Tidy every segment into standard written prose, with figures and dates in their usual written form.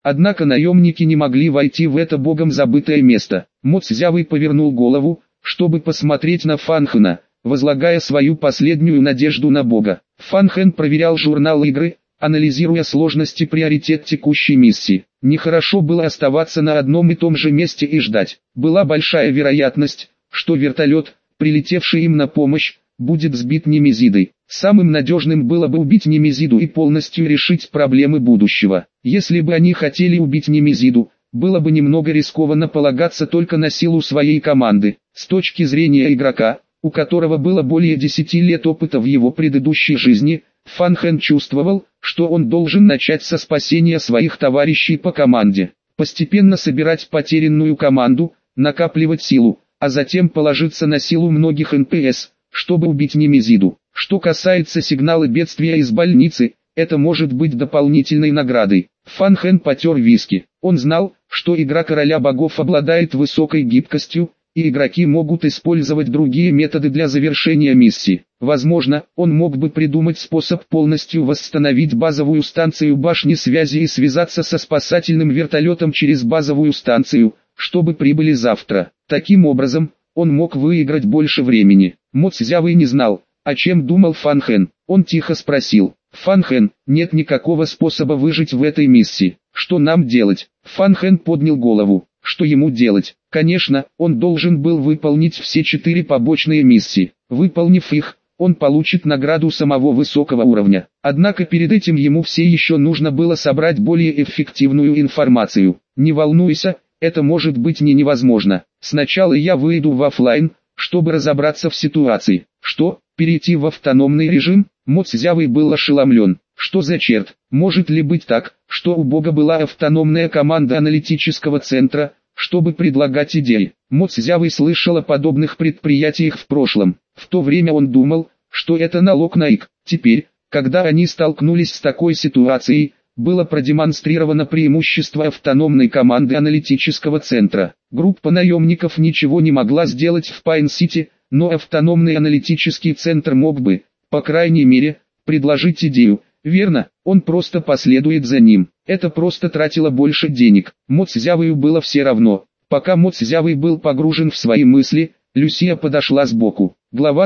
Однако наемники не могли войти в это богом забытое место. Мо Цзявый повернул голову, чтобы посмотреть на Фан Хэна, возлагая свою последнюю надежду на бога. Фан Хэн проверял журнал игры, анализируя сложность и приоритет текущей миссии. Нехорошо было оставаться на одном и том же месте и ждать. Была большая вероятность, что вертолет, прилетевший им на помощь, будет сбит Немезидой. Самым надежным было бы убить Немезиду и полностью решить проблемы будущего. Если бы они хотели убить Немезиду, было бы немного рискованно полагаться только на силу своей команды. С точки зрения игрока, у которого было более 10 лет опыта в его предыдущей жизни, Фан Хэн чувствовал, что он должен начать со спасения своих товарищей по команде. Постепенно собирать потерянную команду, накапливать силу, а затем положиться на силу многих НПС, чтобы убить Немезиду. Что касается сигнала бедствия из больницы, это может быть дополнительной наградой. Фан Хэн потер виски. Он знал, что игра Короля Богов обладает высокой гибкостью, и игроки могут использовать другие методы для завершения миссии. Возможно, он мог бы придумать способ полностью восстановить базовую станцию башни связи и связаться со спасательным вертолетом через базовую станцию, чтобы прибыли завтра. Таким образом, он мог выиграть больше времени. Мо Цзявый не знал, о чем думал Фан Хэн. Он тихо спросил: «Фан Хэн, нет никакого способа выжить в этой миссии. Что нам делать?» Фан Хэн поднял голову. Что ему делать? Конечно, он должен был выполнить все 4 побочные миссии. Выполнив их, он получит награду самого высокого уровня. Однако перед этим ему все еще нужно было собрать более эффективную информацию. Не волнуйся, это может быть невозможно. Сначала я выйду в офлайн, чтобы разобраться в ситуации. Что, перейти в автономный режим? Мо Цзявый был ошеломлен. Что за черт? Может ли быть так, что у бога была автономная команда аналитического центра, чтобы предлагать идеи? Мо Цзявый слышал о подобных предприятиях в прошлом. В то время он думал, что это налог на их. Теперь, когда они столкнулись с такой ситуацией, было продемонстрировано преимущество автономной команды аналитического центра. Группа наемников ничего не могла сделать в Пайн-Сити, но автономный аналитический центр мог бы, по крайней мере, предложить идею. Верно, он просто последует за ним. Это просто тратило больше денег. Мо Цзявую было все равно. Пока Мо Цзявый был погружен в свои мысли, Люсия подошла сбоку. Глава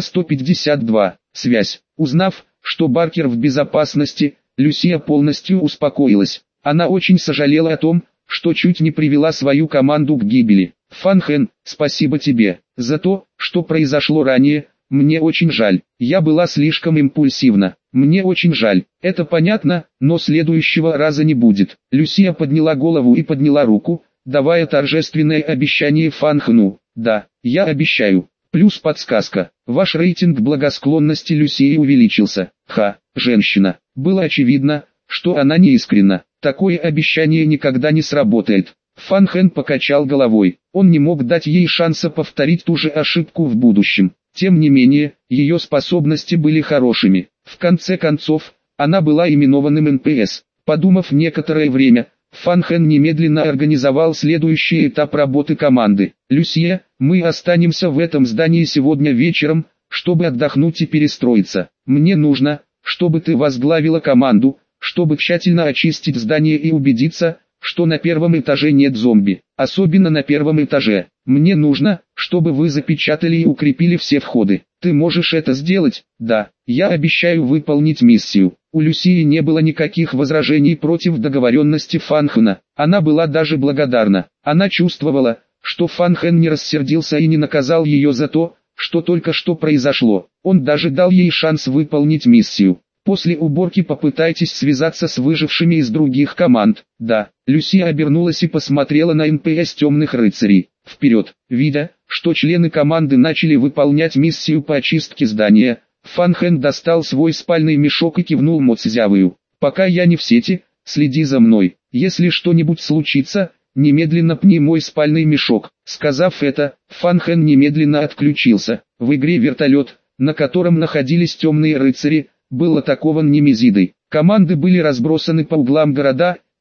152. Связь. Узнав, что Баркер в безопасности, Люсия полностью успокоилась. Она очень сожалела о том, что чуть не привела свою команду к гибели. Фан Хэн, спасибо тебе за то, что произошло ранее. Мне очень жаль. Я была слишком импульсивна. Мне очень жаль. Это понятно, но следующего раза не будет. Люсия подняла голову и подняла руку, давая торжественное обещание Фан Хэну. Да, я обещаю. Плюс подсказка. Ваш рейтинг благосклонности Люсии увеличился. Женщина. Было очевидно, что она неискренна. Такое обещание никогда не сработает. Фан Хэн покачал головой. Он не мог дать ей шанса повторить ту же ошибку в будущем. Тем не менее, ее способности были хорошими. В конце концов, она была именованным НПС. Подумав некоторое время, Фан Хэн немедленно организовал следующий этап работы команды. «Люсия, мы останемся в этом здании сегодня вечером, чтобы отдохнуть и перестроиться. Мне нужно, чтобы ты возглавила команду, чтобы тщательно очистить здание и убедиться, что на первом этаже нет зомби, особенно на первом этаже. Мне нужно, чтобы вы запечатали и укрепили все входы. Ты можешь это сделать?» «Да, я обещаю выполнить миссию». У Люсии не было никаких возражений против договоренности Фан Хэна. Она была даже благодарна. Она чувствовала, что Фан Хэн не рассердился и не наказал ее за то, что только что произошло. Он даже дал ей шанс выполнить миссию. После уборки попытайтесь связаться с выжившими из других команд. Да, Люсия обернулась и посмотрела на НПС темных рыцарей. Вперед, видя, что члены команды начали выполнять миссию по очистке здания, Фан Хэн достал свой спальный мешок и кивнул Мо Цзявую. «Пока я не в сети, следи за мной. Если что-нибудь случится, немедленно пни мой спальный мешок». Сказав это, Фан Хэн немедленно отключился. В игре вертолет, на котором находились темные рыцари, был атакован Немезидой. Команды были разбросаны по углам города,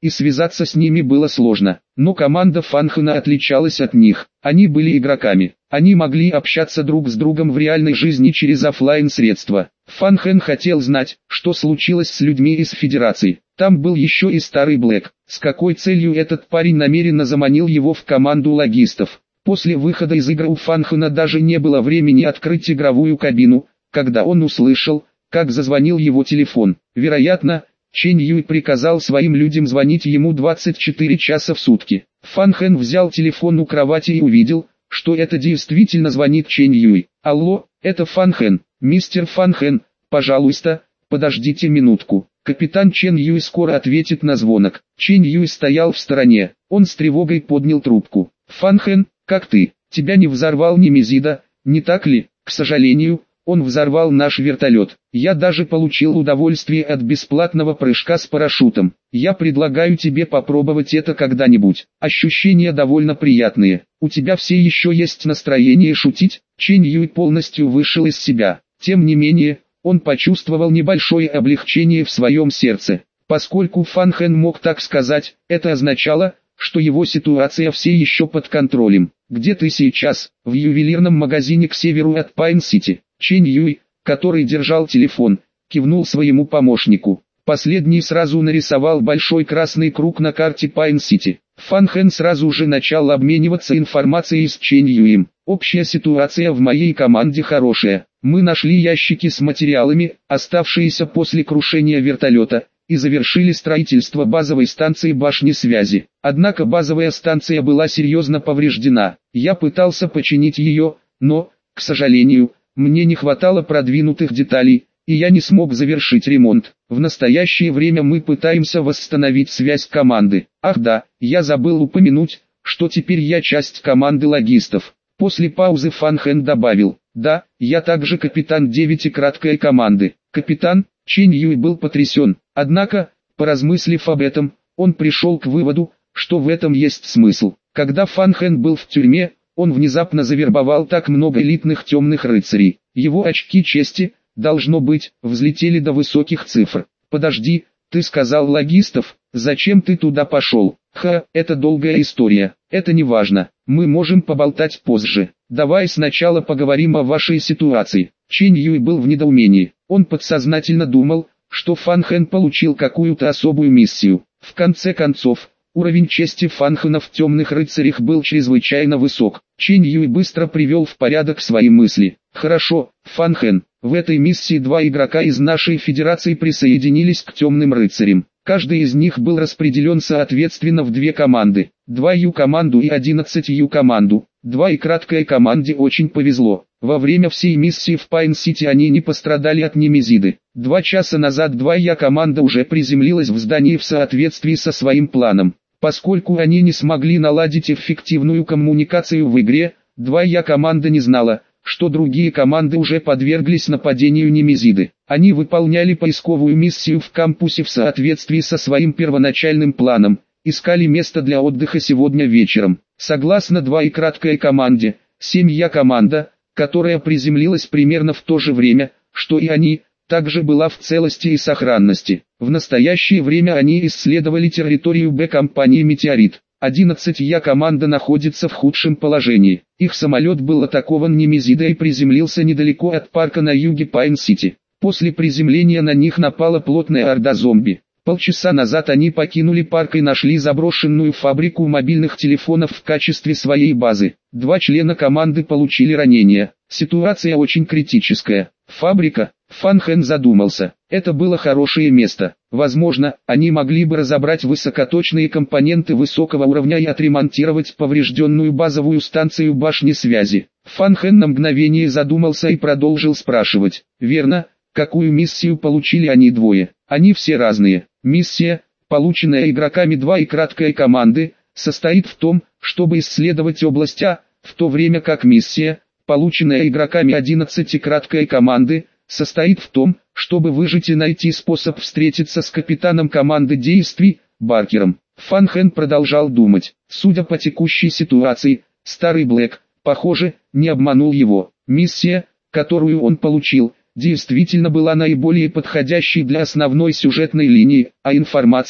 и связаться с ними было сложно. Но команда Фанхена отличалась от них. Они были игроками. Они могли общаться друг с другом в реальной жизни через оффлайн-средства. Фанхен хотел знать, что случилось с людьми из Федерации. Там был еще и старый Блэк. С какой целью этот парень намеренно заманил его в команду логистов? После выхода из игры у Фанхена даже не было времени открыть игровую кабину, когда он услышал, как зазвонил его телефон. Вероятно, Чэнь Юй приказал своим людям звонить ему 24 часа в сутки. Фанхен взял телефон у кровати и увидел, что это действительно звонит Чэнь Юй. «Алло, это Фанхен, мистер Фанхен, пожалуйста, подождите минутку». Капитан Чэнь Юй скоро ответит на звонок. Чэнь Юй стоял в стороне, он с тревогой поднял трубку. «Фанхен, как ты? Тебя не взорвал Немезида, не так ли?» «К сожалению, он взорвал наш вертолет. Я даже получил удовольствие от бесплатного прыжка с парашютом. Я предлагаю тебе попробовать это когда-нибудь. Ощущения довольно приятные. У тебя все еще есть настроение шутить?» Чэнь Юй полностью вышел из себя. Тем не менее, он почувствовал небольшое облегчение в своем сердце. Поскольку Фанхен мог так сказать, это означало, что его ситуация все еще под контролем. «Где ты сейчас?» «В ювелирном магазине к северу от Пайн-Сити». Чэнь Юй, который держал телефон, кивнул своему помощнику. Последний сразу нарисовал большой красный круг на карте Пайн-Сити. Фанхен сразу же начал обмениваться информацией с Чэнь Юем. «Общая ситуация в моей команде хорошая. Мы нашли ящики с материалами, оставшиеся после крушения вертолета, и завершили строительство базовой станции башни связи. Однако базовая станция была серьезно повреждена. Я пытался починить ее, но, к сожалению, мне не хватало продвинутых деталей, и я не смог завершить ремонт. В настоящее время мы пытаемся восстановить связь команды. Ах да, я забыл упомянуть, что теперь я часть команды логистов». После паузы Фанхен добавил: «Да, я также капитан 9 краткой команды». Капитан Чэнь Юй был потрясен. Однако, поразмыслив об этом, он пришел к выводу, что в этом есть смысл. Когда Фанхен был в тюрьме, он внезапно завербовал так много элитных темных рыцарей. Его очки чести, должно быть, взлетели до высоких цифр. «Подожди, ты сказал логистов, зачем ты туда пошел?» Это долгая история, это не важно, мы можем поболтать позже. Давай сначала поговорим о вашей ситуации». Чэнь Юй был в недоумении, он подсознательно думал, что Фанхен получил какую-то особую миссию. В конце концов, уровень чести Фанхена в темных рыцарях был чрезвычайно высок. Чэнь Юй быстро привел в порядок свои мысли. «Хорошо, Фанхен, в этой миссии 2 игрока из нашей федерации присоединились к темным рыцарям. Каждый из них был распределен соответственно в 2 команды. 2 Ю-команду и 11 Ю-команду. 2 и краткой команде очень повезло. Во время всей миссии в Пайн-Сити они не пострадали от Немезиды. 2 часа назад 2 Я-команда уже приземлилась в здании в соответствии со своим планом. Поскольку они не смогли наладить эффективную коммуникацию в игре, 2 Я-команда не знала, что другие команды уже подверглись нападению Немезиды. Они выполняли поисковую миссию в кампусе в соответствии со своим первоначальным планом, искали место для отдыха сегодня вечером. Согласно 2 и краткой команде, 7 Я-команда, которая приземлилась примерно в то же время, что и они, также была в целости и сохранности. В настоящее время они исследовали территорию Б-компании «Метеорит». 11 Я-команда находится в худшем положении. Их самолет был атакован Немезидой и приземлился недалеко от парка на юге Пайн-Сити. После приземления на них напала плотная орда зомби. Полчаса назад они покинули парк и нашли заброшенную фабрику мобильных телефонов в качестве своей базы. 2 члена команды получили ранения. Ситуация очень критическая. Фабрика? Фанхен задумался. Это было хорошее место. Возможно, они могли бы разобрать высокоточные компоненты высокого уровня и отремонтировать поврежденную базовую станцию башни связи. Фанхен на мгновение задумался и продолжил спрашивать. «Верно, какую миссию получили они двое?» «Они все разные. Миссия, полученная игроками 2 и краткой команды, состоит в том, чтобы исследовать область А, в то время как миссия, полученная игроками 11 и краткой команды, состоит в том, чтобы выжить и найти способ встретиться с капитаном команды действий, Баркером». Фанхен продолжал думать. Судя по текущей ситуации, старый Блэк, похоже, не обманул его. Миссия, которую он получил, действительно была наиболее подходящей для основной сюжетной линии, а информация,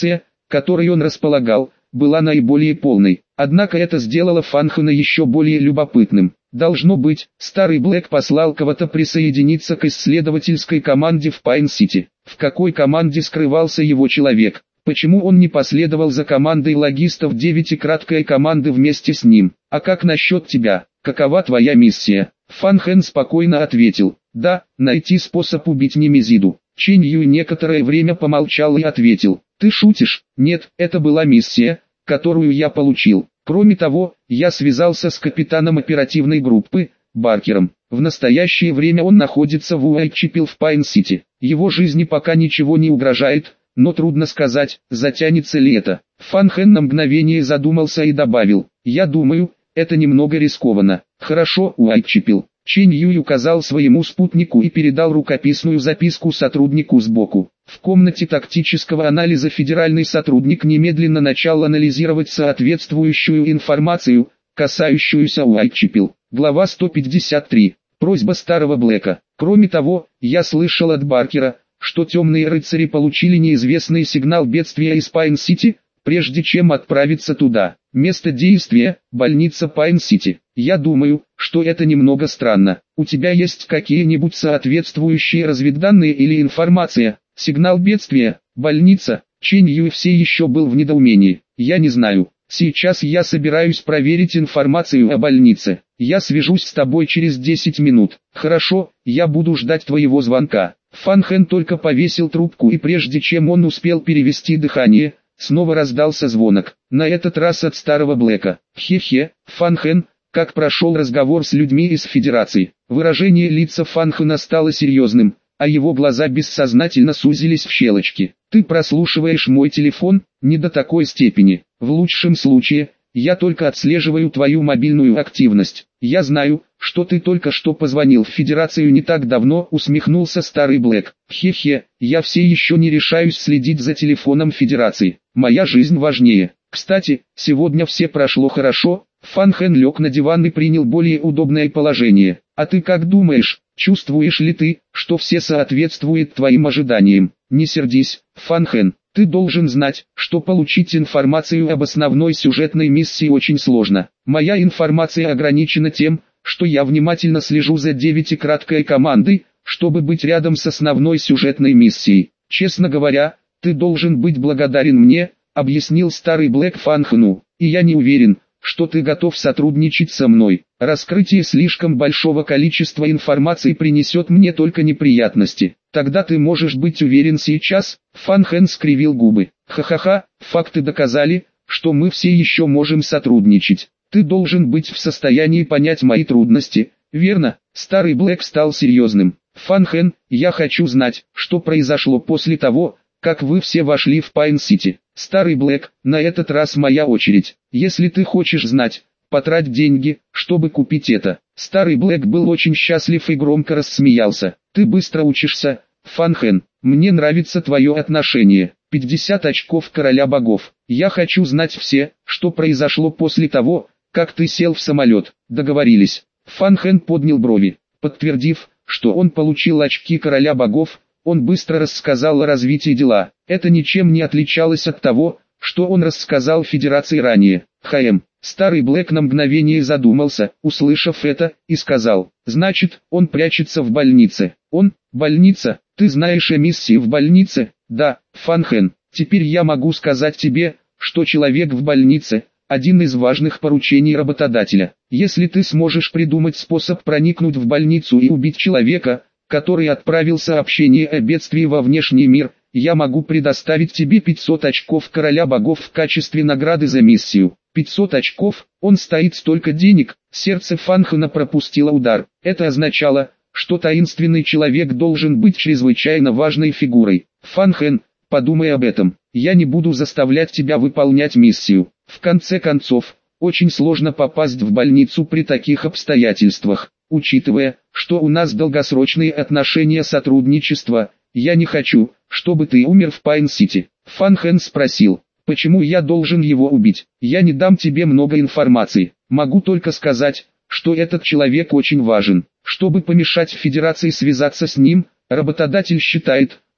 которой он располагал, была наиболее полной. Однако это сделало Фан Хэна еще более любопытным. Должно быть, старый Блэк послал кого-то присоединиться к исследовательской команде в Пайн-Сити. В какой команде скрывался его человек? Почему он не последовал за командой логистов 9 и краткой команды вместе с ним? А как насчет тебя? Какова твоя миссия? Фан Хэн спокойно ответил: да, найти способ убить Немезиду. Чэнь Юй некоторое время помолчал и ответил: ты шутишь? Нет, это была миссия, которую я получил. Кроме того, я связался с капитаном оперативной группы, Баркером. В настоящее время он находится в Уайтчепел в Пайн-Сити. Его жизни пока ничего не угрожает, но трудно сказать, затянется ли это. Фан Хэн на мгновение задумался и добавил: я думаю, это немного рискованно. Хорошо, Уайтчепел. Чэнь Юй указал своему спутнику и передал рукописную записку сотруднику сбоку. В комнате тактического анализа федеральный сотрудник немедленно начал анализировать соответствующую информацию, касающуюся Уайтчепел. Глава 153. Просьба старого Блэка. Кроме того, я слышал от Баркера, что темные рыцари получили неизвестный сигнал бедствия из Пайн-Сити, прежде чем отправиться туда. Место действия – больница Пайн-Сити. Я думаю, что это немного странно. У тебя есть какие-нибудь соответствующие разведданные или информация? Сигнал бедствия, больница. Чэнь Юй все еще был в недоумении. Я не знаю. Сейчас я собираюсь проверить информацию о больнице. Я свяжусь с тобой через 10 минут. Хорошо, я буду ждать твоего звонка. Фан Хэн только повесил трубку, и прежде чем он успел перевести дыхание, снова раздался звонок. На этот раз от старого Блэка. Хе-хе, Фан Хэн, как прошел разговор с людьми из Федерации? Выражение лица Фан Хэна стало серьезным, а его глаза бессознательно сузились в щелочки. Ты прослушиваешь мой телефон? Не до такой степени. В лучшем случае, я только отслеживаю твою мобильную активность. Я знаю, что ты только что позвонил в Федерацию не так давно, усмехнулся старый Блэк. Хе-хе, я все еще не решаюсь следить за телефоном Федерации. Моя жизнь важнее. Кстати, сегодня все прошло хорошо. Фан Хэн лег на диван и принял более удобное положение. А ты как думаешь, чувствуешь ли ты, что все соответствует твоим ожиданиям? Не сердись, Фан Хэн. Ты должен знать, что получить информацию об основной сюжетной миссии очень сложно. Моя информация ограничена тем, что я внимательно слежу за 9 и краткой командой, чтобы быть рядом с основной сюжетной миссией. Честно говоря, ты должен быть благодарен мне, объяснил старый Блэк Фан Хэну, и я не уверен, что ты готов сотрудничать со мной. Раскрытие слишком большого количества информации принесет мне только неприятности. Тогда ты можешь быть уверен сейчас. Фан Хэн скривил губы. Ха-ха-ха, факты доказали, что мы все еще можем сотрудничать. Ты должен быть в состоянии понять мои трудности, верно? Старый Блэк стал серьезным. Фан Хэн, я хочу знать, что произошло после того, как вы все вошли в Пайн-Сити. Старый Блэк, на этот раз моя очередь. Если ты хочешь знать, потрать деньги, чтобы купить это. Старый Блэк был очень счастлив и громко рассмеялся. Ты быстро учишься, Фан Хэн. Мне нравится твое отношение. 50 очков короля богов. Я хочу знать все, что произошло после того, как ты сел в самолет. Договорились. Фан Хэн поднял брови. Подтвердив, что он получил очки короля богов, он быстро рассказал о развитии дела. Это ничем не отличалось от того, что он рассказал Федерации ранее. Старый Блэк на мгновение задумался, услышав это, и сказал: значит, он прячется в больнице. Больница? Ты знаешь о миссии в больнице? Да, Фан Хэн. Теперь я могу сказать тебе, что человек в больнице – один из важных поручений работодателя. Если ты сможешь придумать способ проникнуть в больницу и убить человека, который отправил сообщение о бедствии во внешний мир, я могу предоставить тебе 500 очков короля богов в качестве награды за миссию. 500 очков, он стоит столько денег. Сердце Фан Хэна пропустило удар. Это означало, что таинственный человек должен быть чрезвычайно важной фигурой. Фан Хэн, подумай об этом. Я не буду заставлять тебя выполнять миссию. В конце концов, очень сложно попасть в больницу при таких обстоятельствах. Учитывая, что у нас долгосрочные отношения сотрудничества, я не хочу, чтобы ты умер в Пайн-Сити. Фан Хэн спросил: почему я должен его убить? Я не дам тебе много информации. Могу только сказать, что этот человек очень важен. Чтобы помешать Федерации связаться с ним, работодатель считает,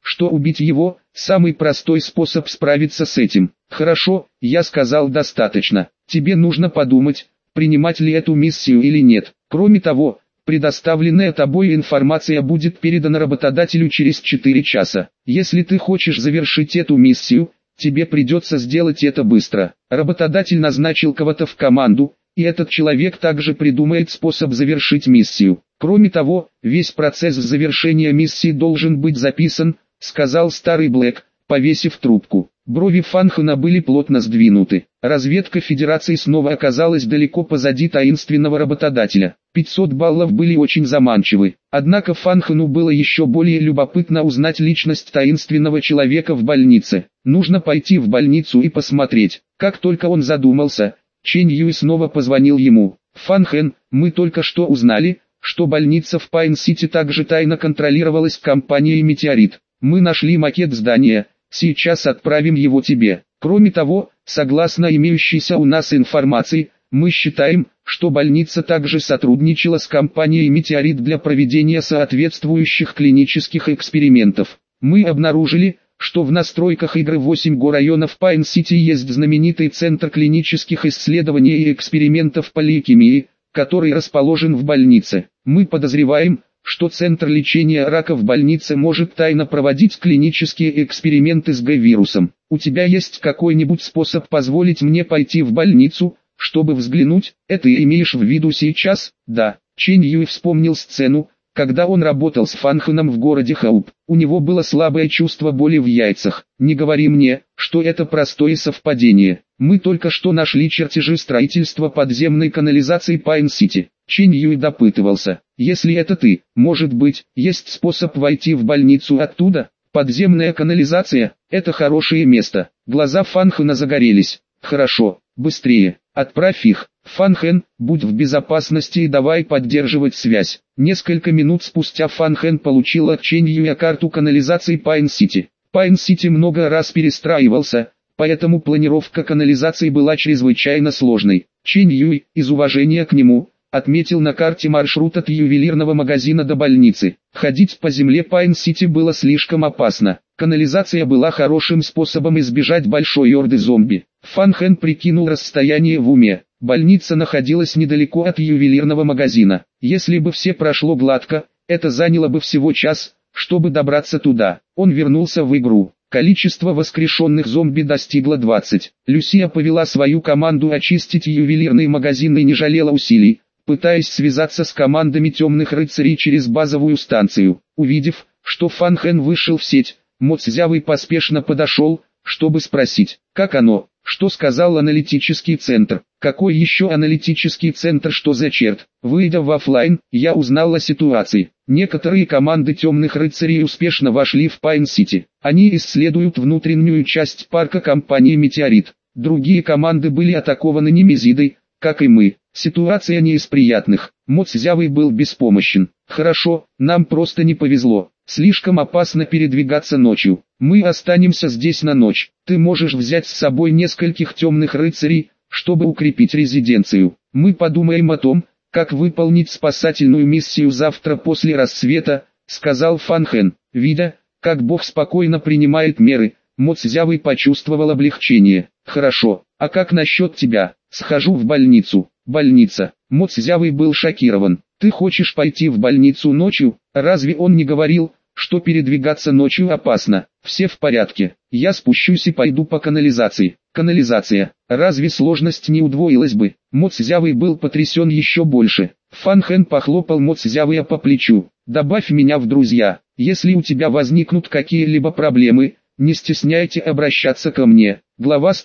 что убить его – самый простой способ справиться с этим. Хорошо, я сказал достаточно. Тебе нужно подумать, принимать ли эту миссию или нет. Кроме того, предоставленная тобой информация будет передана работодателю через 4 часа. Если ты хочешь завершить эту миссию, тебе придется сделать это быстро. Работодатель назначил кого-то в команду, и этот человек также придумает способ завершить миссию. Кроме того, весь процесс завершения миссии должен быть записан, сказал старый Блэк, повесив трубку. Брови Фанхена были плотно сдвинуты. Разведка Федерации снова оказалась далеко позади таинственного работодателя. 500 баллов были очень заманчивы. Однако Фанхену было еще более любопытно узнать личность таинственного человека в больнице. Нужно пойти в больницу и посмотреть. Как только он задумался, Чэнь Юй снова позвонил ему. «Фанхен, мы только что узнали, что больница в Пайн-Сити также тайно контролировалась компанией «Метеорит». Мы нашли макет здания, сейчас отправим его тебе. Кроме того, согласно имеющейся у нас информации, мы считаем, что больница также сотрудничала с компанией «Метеорит» для проведения соответствующих клинических экспериментов. Мы обнаружили, что в настройках игры 8 районов Пайн-Сити есть знаменитый центр клинических исследований и экспериментов по лейкемии, который расположен в больнице. Мы подозреваем, что Центр лечения рака в больнице может тайно проводить клинические эксперименты с Г-вирусом. У тебя есть какой-нибудь способ позволить мне пойти в больницу, чтобы взглянуть? Это имеешь в виду сейчас? Да. Чэнь Юй вспомнил сцену, когда он работал с Фанхеном в городе Хауп. У него было слабое чувство боли в яйцах. Не говори мне, что это простое совпадение. Мы только что нашли чертежи строительства подземной канализации Пайн-Сити. Чэнь Юй допытывался. Если это ты, может быть, есть способ войти в больницу оттуда? Подземная канализация – это хорошее место. Глаза Фанхена загорелись. Хорошо, быстрее. Отправь их. Фанхен, будь в безопасности и давай поддерживать связь. Несколько минут спустя Фанхен получил от Чэнь Юя карту канализации Пайн-Сити. Пайн-Сити много раз перестраивался, поэтому планировка канализации была чрезвычайно сложной. Чэнь Юй, из уважения к нему, отметил на карте маршрут от ювелирного магазина до больницы. Ходить по земле Пайн-Сити было слишком опасно. Канализация была хорошим способом избежать большой орды зомби. Фанхен прикинул расстояние в уме. Больница находилась недалеко от ювелирного магазина. Если бы все прошло гладко, это заняло бы всего час, чтобы добраться туда. Он вернулся в игру. Количество воскрешенных зомби достигло 20. Люсия повела свою команду очистить ювелирный магазин и не жалела усилий, пытаясь связаться с командами темных рыцарей через базовую станцию. Увидев, что Фанхен вышел в сеть, Мо Цзявый поспешно подошел, чтобы спросить, как оно, что сказал аналитический центр. Какой еще аналитический центр, что за черт? Выйдя в офлайн, я узнал о ситуации. Некоторые команды темных рыцарей успешно вошли в Пайн-Сити. Они исследуют внутреннюю часть парка компании «Метеорит». Другие команды были атакованы Немезидой, как и мы. Ситуация не из приятных. Мо Цзявый был беспомощен. Хорошо, нам просто не повезло. Слишком опасно передвигаться ночью. Мы останемся здесь на ночь. Ты можешь взять с собой нескольких темных рыцарей, чтобы укрепить резиденцию. Мы подумаем о том, как выполнить спасательную миссию завтра после рассвета, сказал Фанхен. Видя, как Бог спокойно принимает меры, Мо Цзявый почувствовал облегчение. Хорошо, а как насчет тебя? Схожу в больницу. Больница. Мо Цзявый был шокирован. Ты хочешь пойти в больницу ночью? Разве он не говорил, что передвигаться ночью опасно? Все в порядке. Я спущусь и пойду по канализации. Канализация. Разве сложность не удвоилась бы? Мо Цзявый был потрясен еще больше. Фанхен похлопал Мо Цзявыя по плечу. Добавь меня в друзья. Если у тебя возникнут какие-либо проблемы, не стесняйте обращаться ко мне. Глава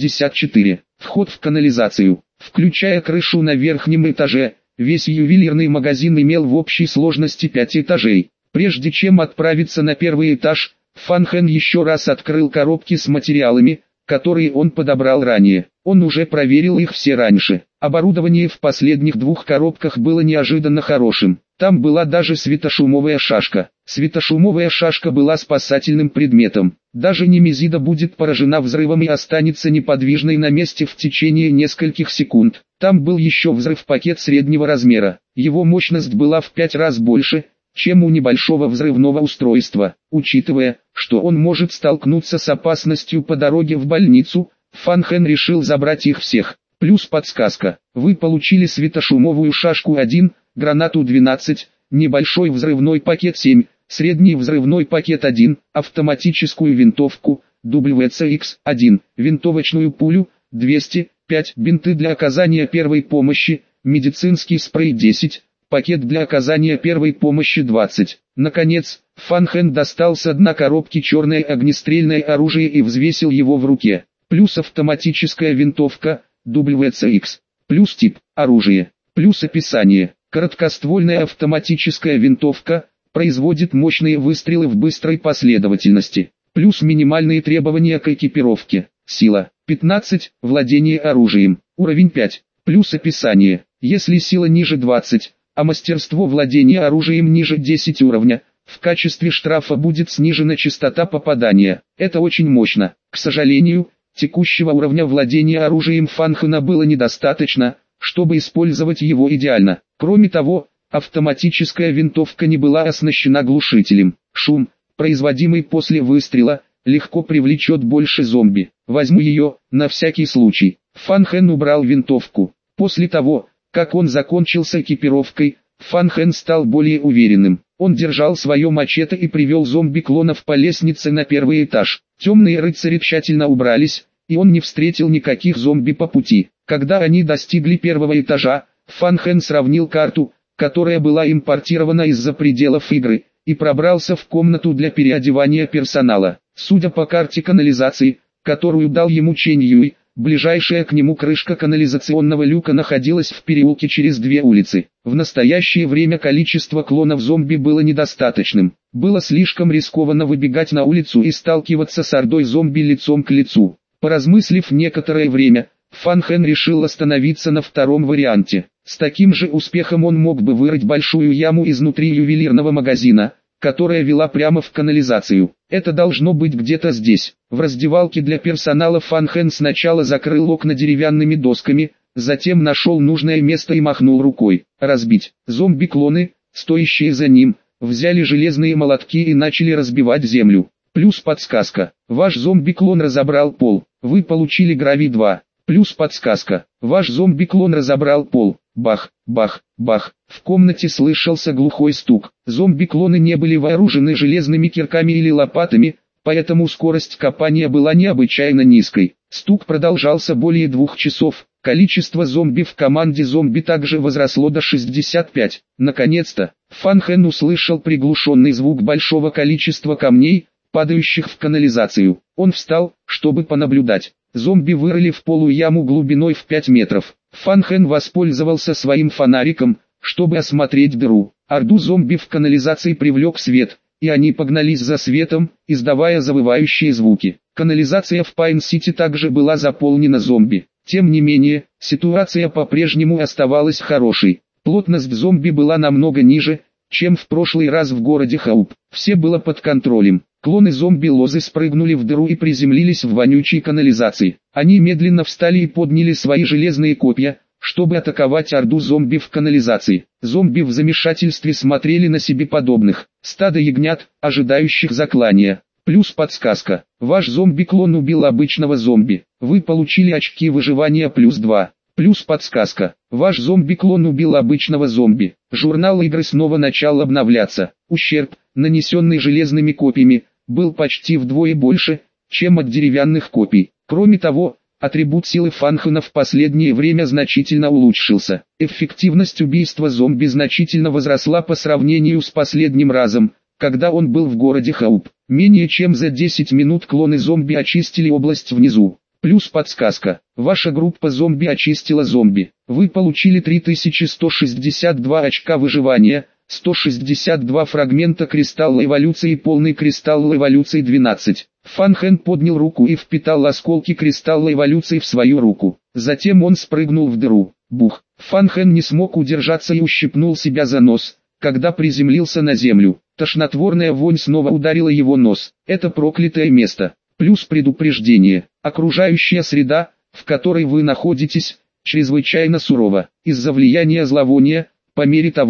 154. Вход в канализацию. Включая крышу на верхнем этаже, весь ювелирный магазин имел в общей сложности 5 этажей. Прежде чем отправиться на первый этаж, Фанхен еще раз открыл коробки с материалами, которые он подобрал ранее. Он уже проверил их все раньше. Оборудование в последних 2 коробках было неожиданно хорошим. Там была даже светошумовая шашка. Светошумовая шашка была спасательным предметом. Даже Немезида будет поражена взрывом и останется неподвижной на месте в течение нескольких секунд. Там был еще взрыв-пакет среднего размера. Его мощность была в 5 раз больше, чем у небольшого взрывного устройства. Учитывая, что он может столкнуться с опасностью по дороге в больницу, Фан Хэн решил забрать их всех. Плюс подсказка. Вы получили светошумовую шашку 1, гранату 12, небольшой взрывной пакет 7, средний взрывной пакет 1, автоматическую винтовку, WCX-1, винтовочную пулю, 200, 5 бинты для оказания первой помощи, медицинский спрей 10, пакет для оказания первой помощи 20. Наконец, Фан Хэн достал с дна коробки черное огнестрельное оружие и взвесил его в руке. Плюс автоматическая винтовка, WCX. Плюс тип, оружие. Плюс описание. Короткоствольная автоматическая винтовка, производит мощные выстрелы в быстрой последовательности. Плюс минимальные требования к экипировке. Сила 15, владение оружием, уровень 5. Плюс описание. Если сила ниже 20, а мастерство владения оружием ниже 10 уровня, в качестве штрафа будет снижена частота попадания. Это очень мощно. К сожалению, текущего уровня владения оружием Фан Хэна было недостаточно, чтобы использовать его идеально. Кроме того, автоматическая винтовка не была оснащена глушителем. Шум, производимый после выстрела, легко привлечет больше зомби. Возьму ее, на всякий случай. Фан Хэн убрал винтовку. После того, как он закончил с экипировкой, Фан Хэн стал более уверенным. Он держал свое мачете и привел зомби-клонов по лестнице на первый этаж. Темные рыцари тщательно убрались, и он не встретил никаких зомби по пути. Когда они достигли первого этажа, Фан Хэн сравнил карту, которая была импортирована из-за пределов игры, и пробрался в комнату для переодевания персонала. Судя по карте канализации, которую дал ему Чэнь Юй, ближайшая к нему крышка канализационного люка находилась в переулке через 2 улицы. В настоящее время количество клонов зомби было недостаточным. Было слишком рискованно выбегать на улицу и сталкиваться с ордой зомби лицом к лицу. Поразмыслив некоторое время, Фан Хэн решил остановиться на втором варианте. С таким же успехом он мог бы вырыть большую яму изнутри ювелирного магазина, которая вела прямо в канализацию. Это должно быть где-то здесь. В раздевалке для персонала Фан Хэн сначала закрыл окна деревянными досками, затем нашел нужное место и махнул рукой. Разбить. Зомби-клоны, стоящие за ним, взяли железные молотки и начали разбивать землю. Плюс подсказка. Ваш зомби-клон разобрал пол. Вы получили гравий 2. Плюс подсказка. Ваш зомби-клон разобрал пол. Бах, бах, бах. В комнате слышался глухой стук. Зомби-клоны не были вооружены железными кирками или лопатами, поэтому скорость копания была необычайно низкой. Стук продолжался более 2 часов. Количество зомби в команде зомби также возросло до 65. Наконец-то, Фан Хэн услышал приглушенный звук большого количества камней, падающих в канализацию. Он встал, чтобы понаблюдать. Зомби вырыли в полу яму глубиной в 5 метров. Фан Хэн воспользовался своим фонариком, чтобы осмотреть дыру. Орду зомби в канализации привлек свет, и они погнались за светом, издавая завывающие звуки. Канализация в Пайн-Сити также была заполнена зомби. Тем не менее, ситуация по-прежнему оставалась хорошей. Плотность зомби была намного ниже, чем в прошлый раз в городе Хоуп. Все было под контролем. Клоны зомби-лозы спрыгнули в дыру и приземлились в вонючей канализации. Они медленно встали и подняли свои железные копья, чтобы атаковать орду зомби в канализации. Зомби в замешательстве смотрели на себе подобных. Стадо ягнят, ожидающих заклания. Плюс подсказка. Ваш зомби-клон убил обычного зомби. Вы получили очки выживания плюс 2. Плюс подсказка. Ваш зомби-клон убил обычного зомби. Журнал игры снова начал обновляться. Ущерб, нанесенный железными копьями, был почти вдвое больше, чем от деревянных копий. Кроме того, атрибут силы Фан Хэна в последнее время значительно улучшился. Эффективность убийства зомби значительно возросла по сравнению с последним разом, когда он был в городе Хоуп. Менее чем за 10 минут клоны зомби очистили область внизу. Плюс подсказка. Ваша группа зомби очистила зомби. Вы получили 3162 очка выживания, 162 фрагмента кристалла эволюции и полный кристалл эволюции 12. Фан Хэн поднял руку и впитал осколки кристалла эволюции в свою руку. Затем он спрыгнул в дыру. Бух. Фан Хэн не смог удержаться и ущипнул себя за нос, когда приземлился на землю. Тошнотворная вонь снова ударила его нос. Это проклятое место. Плюс предупреждение. Окружающая среда, в которой вы находитесь, чрезвычайно сурова. Из-за влияния зловония, по мере того,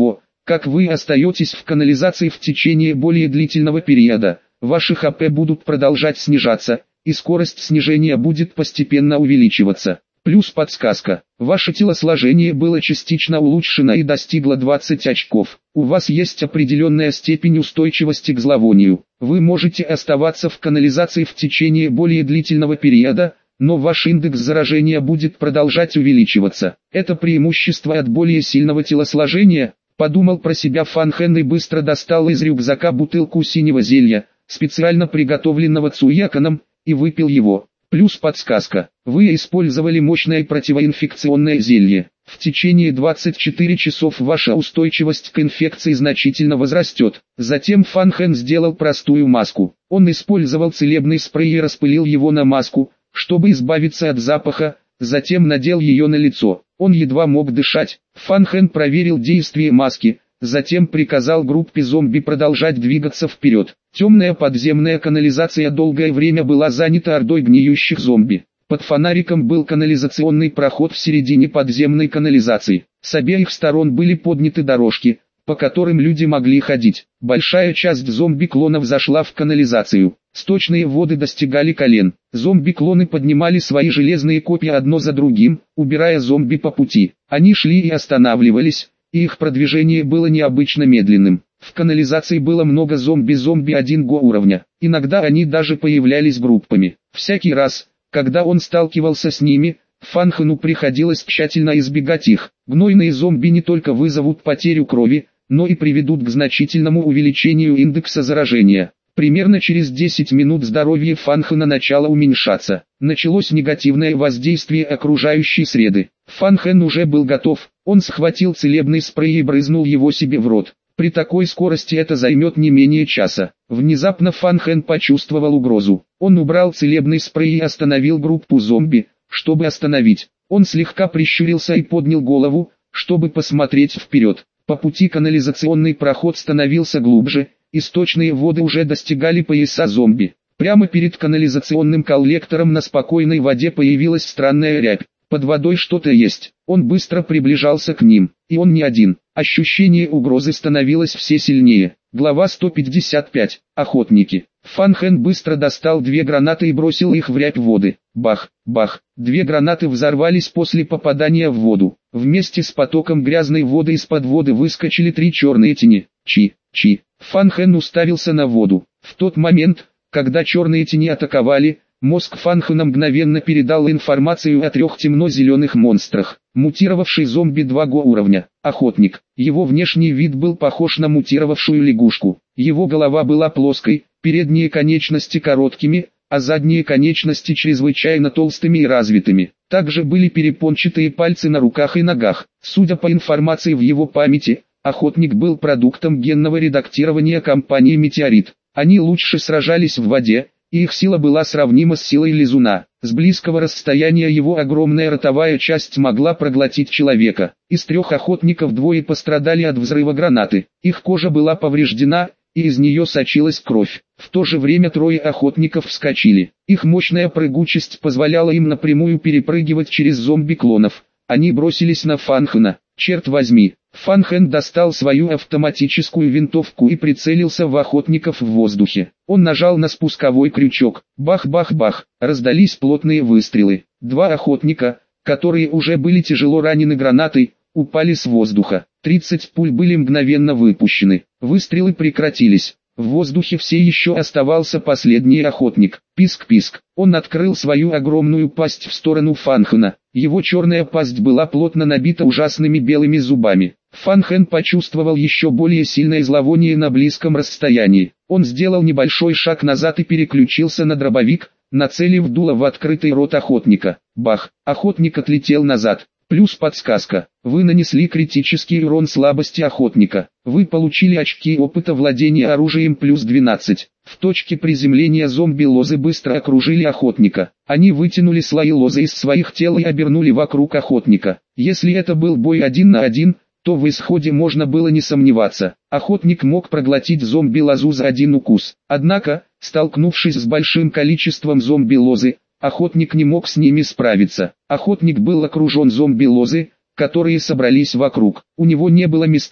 как вы остаетесь в канализации в течение более длительного периода, ваши ХП будут продолжать снижаться, и скорость снижения будет постепенно увеличиваться. Плюс подсказка. Ваше телосложение было частично улучшено и достигло 20 очков. У вас есть определенная степень устойчивости к зловонию. Вы можете оставаться в канализации в течение более длительного периода, но ваш индекс заражения будет продолжать увеличиваться. Это преимущество от более сильного телосложения, подумал про себя Фан Хэн и быстро достал из рюкзака бутылку синего зелья, специально приготовленного Цуяканом, и выпил его. Плюс подсказка. Вы использовали мощное противоинфекционное зелье. В течение 24 часов ваша устойчивость к инфекции значительно возрастет. Затем Фан Хэн сделал простую маску. Он использовал целебный спрей и распылил его на маску, чтобы избавиться от запаха, затем надел ее на лицо. Он едва мог дышать. Фан Хэн проверил действие маски, затем приказал группе зомби продолжать двигаться вперед. Темная подземная канализация долгое время была занята ордой гниющих зомби. Под фонариком был канализационный проход в середине подземной канализации. С обеих сторон были подняты дорожки, по которым люди могли ходить. Большая часть зомби-клонов зашла в канализацию. Сточные воды достигали колен. Зомби-клоны поднимали свои железные копья одно за другим, убирая зомби по пути. Они шли и останавливались, и их продвижение было необычно медленным. В канализации было много зомби 1 го уровня. Иногда они даже появлялись группами. Всякий раз, когда он сталкивался с ними, Фан Хэну приходилось тщательно избегать их. Гнойные зомби не только вызовут потерю крови, но и приведут к значительному увеличению индекса заражения. Примерно через 10 минут здоровье Фан Хэна начало уменьшаться. Началось негативное воздействие окружающей среды. Фан Хэн уже был готов. Он схватил целебный спрей и брызнул его себе в рот. При такой скорости это займет не менее часа. Внезапно Фан Хэн почувствовал угрозу. Он убрал целебный спрей и остановил группу зомби, чтобы остановить. Он слегка прищурился и поднял голову, чтобы посмотреть вперед. По пути канализационный проход становился глубже, и сточные воды уже достигали пояса зомби. Прямо перед канализационным коллектором на спокойной воде появилась странная рябь. Под водой что-то есть. Он быстро приближался к ним. И он не один. Ощущение угрозы становилось все сильнее. Глава 155. Охотники. Фан Хэн быстро достал 2 гранаты и бросил их в рябь воды. Бах, бах. 2 гранаты взорвались после попадания в воду. Вместе с потоком грязной воды из-под воды выскочили 3 черные тени. Чи. Фан Хэн уставился на воду. В тот момент, когда черные тени атаковали, мозг Фан Хэна мгновенно передал информацию о 3 темно-зеленых монстрах. Мутировавший зомби 2 го уровня. Охотник. Его внешний вид был похож на мутировавшую лягушку. Его голова была плоской, передние конечности короткими, а задние конечности чрезвычайно толстыми и развитыми. Также были перепончатые пальцы на руках и ногах. Судя по информации в его памяти, охотник был продуктом генного редактирования компании «Метеорит». Они лучше сражались в воде, и их сила была сравнима с силой лизуна. С близкого расстояния его огромная ротовая часть могла проглотить человека. Из 3 охотников 2 пострадали от взрыва гранаты. Их кожа была повреждена, и из нее сочилась кровь. В то же время 3 охотников вскочили. Их мощная прыгучесть позволяла им напрямую перепрыгивать через зомби-клонов. Они бросились на Фан Хэна. Черт возьми! Фан Хэн достал свою автоматическую винтовку и прицелился в охотников в воздухе. Он нажал на спусковой крючок. Бах-бах-бах, раздались плотные выстрелы. 2 охотника, которые уже были тяжело ранены гранатой, упали с воздуха. 30 пуль были мгновенно выпущены. Выстрелы прекратились. В воздухе все еще оставался последний охотник. Писк-писк. Он открыл свою огромную пасть в сторону Фан Хэна. Его черная пасть была плотно набита ужасными белыми зубами. Фан Хэн почувствовал еще более сильное зловоние на близком расстоянии. Он сделал небольшой шаг назад и переключился на дробовик, нацелив дуло в открытый рот охотника. Бах! Охотник отлетел назад. Плюс подсказка. Вы нанесли критический урон слабости охотника. Вы получили очки опыта владения оружием плюс 12. В точке приземления зомби-лозы быстро окружили охотника. Они вытянули слои лозы из своих тел и обернули вокруг охотника. Если это был бой 1 на 1, то в исходе можно было не сомневаться. Охотник мог проглотить зомби-лозу за 1 укус. Однако, столкнувшись с большим количеством зомби-лозы, охотник не мог с ними справиться. Охотник был окружен зомби-лозы, которые собрались вокруг. У него не было места,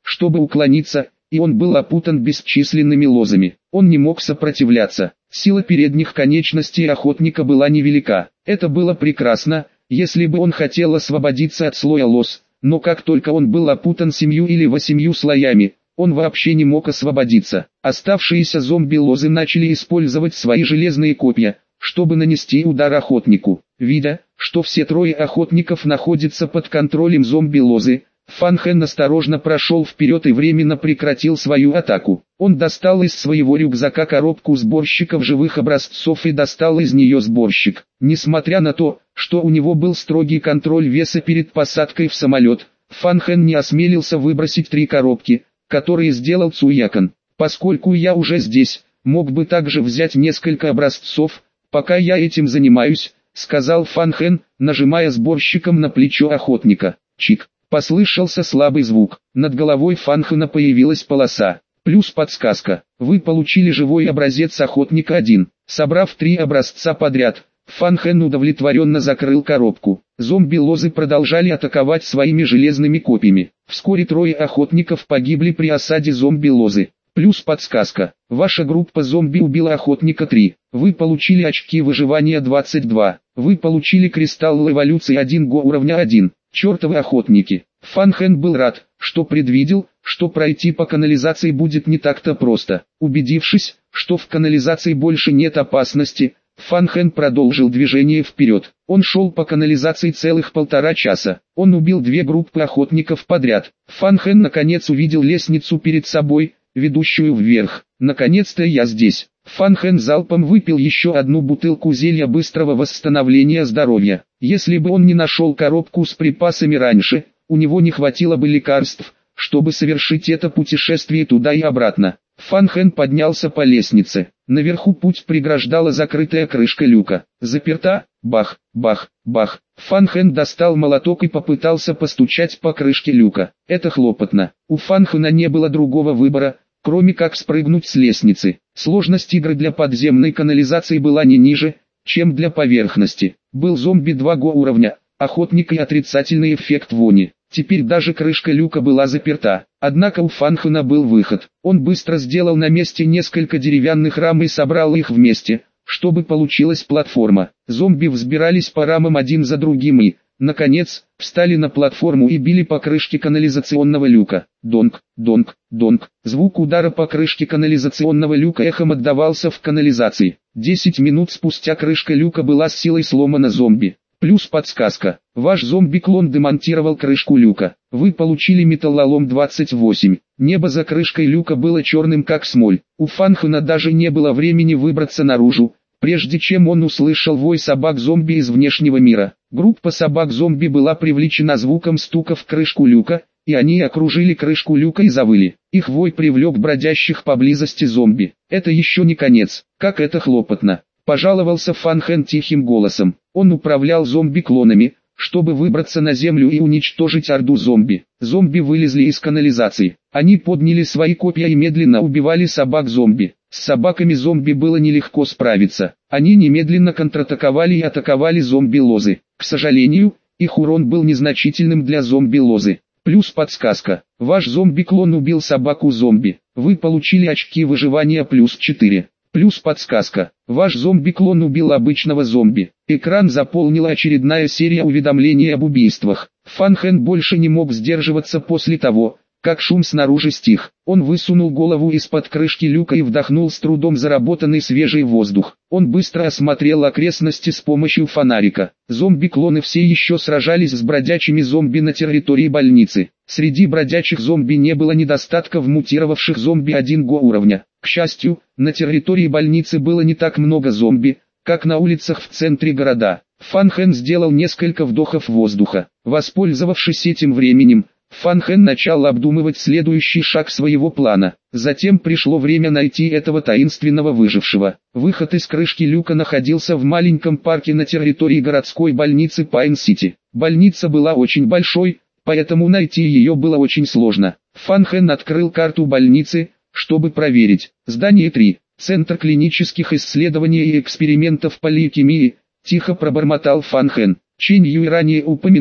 чтобы уклониться, и он был опутан бесчисленными лозами. Он не мог сопротивляться. Сила передних конечностей охотника была невелика. Это было прекрасно, если бы он хотел освободиться от слоя лоз, но как только он был опутан 7 или 8 слоями, он вообще не мог освободиться. Оставшиеся зомби-лозы начали использовать свои железные копья, чтобы нанести удар охотнику. Видя, что все трое охотников находятся под контролем зомби-лозы, Фан Хэн осторожно прошел вперед и временно прекратил свою атаку. Он достал из своего рюкзака коробку сборщиков живых образцов и достал из нее сборщик. Несмотря на то, что у него был строгий контроль веса перед посадкой в самолет, Фан Хэн не осмелился выбросить 3 коробки, которые сделал Цуякан. Поскольку я уже здесь, мог бы также взять несколько образцов, пока я этим занимаюсь, сказал Фан Хэн, нажимая сборщиком на плечо охотника. Чик. Послышался слабый звук. Над головой Фан Хэна появилась полоса. Плюс подсказка. Вы получили живой образец охотника 1. Собрав 3 образца подряд, Фан Хэн удовлетворенно закрыл коробку. Зомби-лозы продолжали атаковать своими железными копьями. Вскоре 3 охотников погибли при осаде зомби-лозы. Плюс подсказка. Ваша группа зомби убила охотника 3. Вы получили очки выживания 22. Вы получили кристалл эволюции 1 го уровня 1. Чертовы охотники. Фан Хэн был рад, что предвидел, что пройти по канализации будет не так-то просто. Убедившись, что в канализации больше нет опасности, Фан Хэн продолжил движение вперед. Он шел по канализации целых 1,5 часа. Он убил 2 группы охотников подряд. Фан Хэн наконец увидел лестницу перед собой, ведущую вверх. Наконец-то я здесь. Фан Хэн залпом выпил еще 1 бутылку зелья быстрого восстановления здоровья. Если бы он не нашел коробку с припасами раньше, у него не хватило бы лекарств, чтобы совершить это путешествие туда и обратно. Фан Хэн поднялся по лестнице. Наверху путь преграждала закрытая крышка люка. Заперта. Бах, бах, бах. Фан Хэн достал молоток и попытался постучать по крышке люка. Это хлопотно. У Фан Хэна не было другого выбора, кроме как спрыгнуть с лестницы. Сложность игры для подземной канализации была не ниже, чем для поверхности. Был зомби 2 го уровня, охотник и отрицательный эффект вони. Теперь даже крышка люка была заперта. Однако у Фан Хэна был выход. Он быстро сделал на месте несколько деревянных рам и собрал их вместе, чтобы получилась платформа. Зомби взбирались по рамам один за другим и, наконец, встали на платформу и били по крышке канализационного люка. Донг, донг, донг. Звук удара по крышке канализационного люка эхом отдавался в канализации. 10 минут спустя крышка люка была с силой сломана зомби. Плюс подсказка. Ваш зомби-клон демонтировал крышку люка. Вы получили металлолом 28. Небо за крышкой люка было черным как смоль. У Фан Хэна даже не было времени выбраться наружу, прежде чем он услышал вой собак-зомби из внешнего мира. Группа собак-зомби была привлечена звуком стука в крышку люка, и они окружили крышку люка и завыли. Их вой привлек бродящих поблизости зомби. Это еще не конец. Как это хлопотно. Пожаловался Фан Хэн тихим голосом. Он управлял зомби-клонами, чтобы выбраться на землю и уничтожить орду зомби. Зомби вылезли из канализации. Они подняли свои копья и медленно убивали собак-зомби. С собаками-зомби было нелегко справиться. Они немедленно контратаковали и атаковали зомби-лозы. К сожалению, их урон был незначительным для зомби-лозы. Плюс подсказка. Ваш зомби-клон убил собаку-зомби. Вы получили очки выживания плюс 4. Плюс подсказка. Ваш зомби-клон убил обычного зомби. Экран заполнила очередная серия уведомлений об убийствах. Фан Хэн больше не мог сдерживаться после того, как шум снаружи стих. Он высунул голову из-под крышки люка и вдохнул с трудом заработанный свежий воздух. Он быстро осмотрел окрестности с помощью фонарика. Зомби-клоны все еще сражались с бродячими зомби на территории больницы. Среди бродячих зомби не было недостатка в мутировавших зомби 1 го уровня. К счастью, на территории больницы было не так много зомби, как на улицах в центре города. Фан Хэн сделал несколько вдохов воздуха. Воспользовавшись этим временем, Фан Хэн начал обдумывать следующий шаг своего плана. Затем пришло время найти этого таинственного выжившего. Выход из крышки люка находился в маленьком парке на территории городской больницы Пайн-Сити. Больница была очень большой, поэтому найти ее было очень сложно. Фан Хэн открыл карту больницы, чтобы проверить. Здание 3. Центр клинических исследований и экспериментов по лейкемии. Тихо пробормотал Фан Хэн. Чэнь Юй ранее упоминал,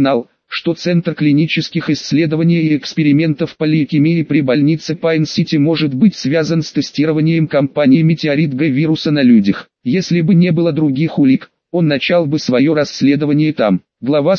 что Центр клинических исследований и экспериментов по лейкемии при больнице Пайн-Сити может быть связан с тестированием кампании Метеорит Г вируса на людях. Если бы не было других улик, он начал бы свое расследование там. Глава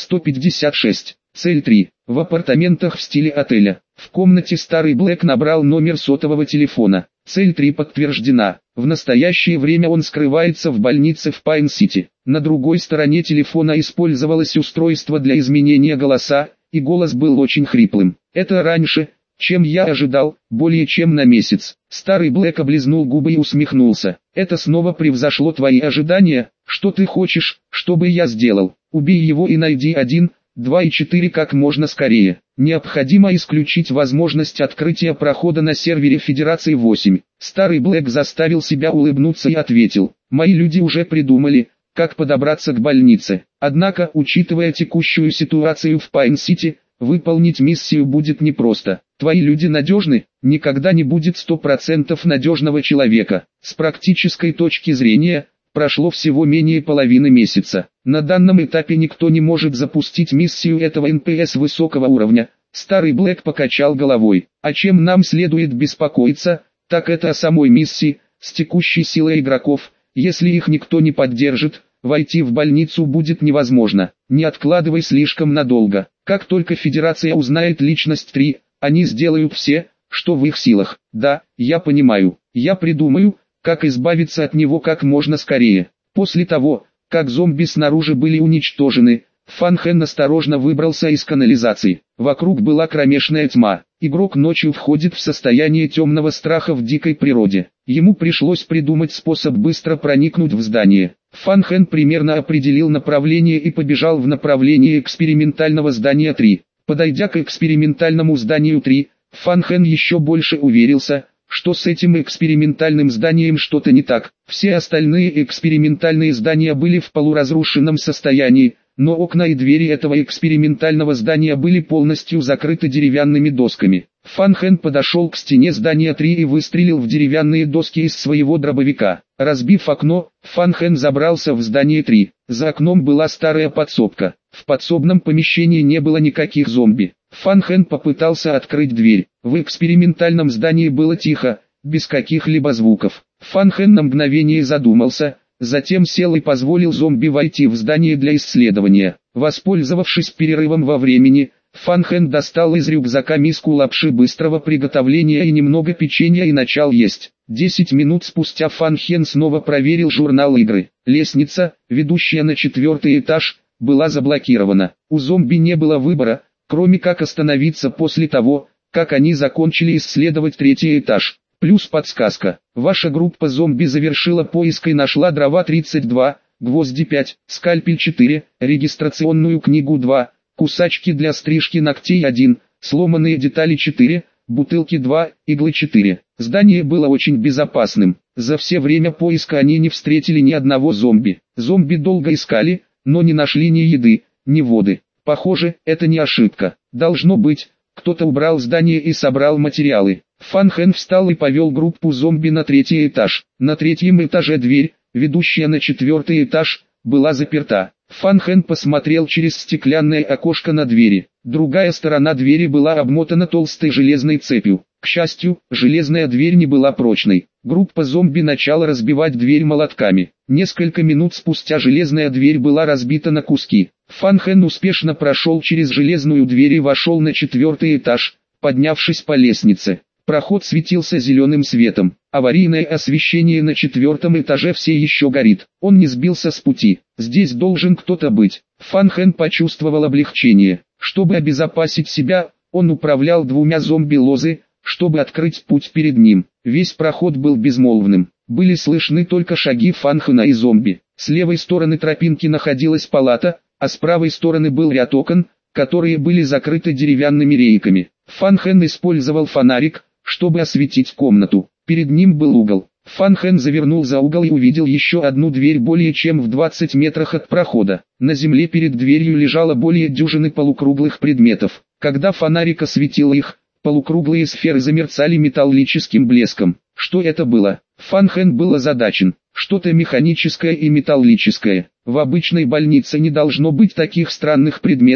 156. Цель 3. В апартаментах в стиле отеля. В комнате старый Блэк набрал номер сотового телефона. Цель 3 подтверждена. В настоящее время он скрывается в больнице в Пайн-Сити. На другой стороне телефона использовалось устройство для изменения голоса, и голос был очень хриплым. Это раньше, чем я ожидал, более чем на месяц. Старый Блэк облизнул губы и усмехнулся. Это снова превзошло твои ожидания. Что ты хочешь, чтобы я сделал? Убей его и найди 1, 2 и 4 как можно скорее. Необходимо исключить возможность открытия прохода на сервере Федерации 8. Старый Блэк заставил себя улыбнуться и ответил: мои люди уже придумали, как подобраться к больнице. Однако, учитывая текущую ситуацию в Пайн-Сити, выполнить миссию будет непросто. Твои люди надежны? Никогда не будет 100% надежного человека. С практической точки зрения, прошло всего менее половины месяца. На данном этапе никто не может запустить миссию этого НПС высокого уровня. Старый Блэк покачал головой. О чем нам следует беспокоиться, так это о самой миссии, с текущей силой игроков. Если их никто не поддержит, войти в больницу будет невозможно. Не откладывай слишком надолго. Как только Федерация узнает личность 3, они сделают все, что в их силах. Да, я понимаю. Я придумаю, как избавиться от него как можно скорее. После того, как зомби снаружи были уничтожены, Фан Хэн осторожно выбрался из канализации. Вокруг была кромешная тьма. Игрок ночью входит в состояние темного страха в дикой природе. Ему пришлось придумать способ быстро проникнуть в здание. Фан Хэн примерно определил направление и побежал в направлении экспериментального здания 3. Подойдя к экспериментальному зданию 3, Фан Хэн еще больше уверился, что с этим экспериментальным зданием что-то не так. Все остальные экспериментальные здания были в полуразрушенном состоянии, но окна и двери этого экспериментального здания были полностью закрыты деревянными досками. Фан Хэн подошел к стене здания 3 и выстрелил в деревянные доски из своего дробовика. Разбив окно, Фан Хэн забрался в здание 3. За окном была старая подсобка. В подсобном помещении не было никаких зомби. Фан Хэн попытался открыть дверь. В экспериментальном здании было тихо, без каких-либо звуков. Фан Хэн на мгновение задумался, затем сел и позволил зомби войти в здание для исследования. Воспользовавшись перерывом во времени, Фан Хэн достал из рюкзака миску лапши быстрого приготовления и немного печенья и начал есть. 10 минут спустя Фан Хэн снова проверил журнал игры. Лестница, ведущая на 4-й этаж, была заблокирована. У зомби не было выбора, кроме как остановиться после того, как они закончили исследовать 3-й этаж. Плюс подсказка. Ваша группа зомби завершила поиск и нашла дрова 32, гвозди 5, скальпель 4, регистрационную книгу 2, кусачки для стрижки ногтей 1, сломанные детали 4, бутылки 2, иглы 4. Здание было очень безопасным. За все время поиска они не встретили ни одного зомби. Зомби долго искали, но не нашли ни еды, ни воды. Похоже, это не ошибка. Должно быть, кто-то убрал здание и собрал материалы. Фан Хэн встал и повел группу зомби на 3-й этаж. На 3-м этаже дверь, ведущая на 4-й этаж, была заперта. Фан Хэн посмотрел через стеклянное окошко на двери. Другая сторона двери была обмотана толстой железной цепью. К счастью, железная дверь не была прочной. Группа зомби начала разбивать дверь молотками. Несколько минут спустя железная дверь была разбита на куски. Фан Хэн успешно прошел через железную дверь и вошел на 4-й этаж, поднявшись по лестнице. Проход светился зеленым светом. Аварийное освещение на 4-м этаже все еще горит. Он не сбился с пути. Здесь должен кто-то быть. Фан Хэн почувствовал облегчение. Чтобы обезопасить себя, он управлял 2 зомби-лозы, чтобы открыть путь перед ним. Весь проход был безмолвным. Были слышны только шаги Фан Хэна и зомби. С левой стороны тропинки находилась палата, а с правой стороны был ряд окон, которые были закрыты деревянными рейками. Фан Хэн использовал фонарик, чтобы осветить комнату. Перед ним был угол. Фан Хэн завернул за угол и увидел еще одну дверь более чем в 20 метрах от прохода. На земле перед дверью лежало более дюжины полукруглых предметов. Когда фонарик осветил их, полукруглые сферы замерцали металлическим блеском. Что это было? Фан Хэн был озадачен. Что-то механическое и металлическое. В обычной больнице не должно быть таких странных предметов,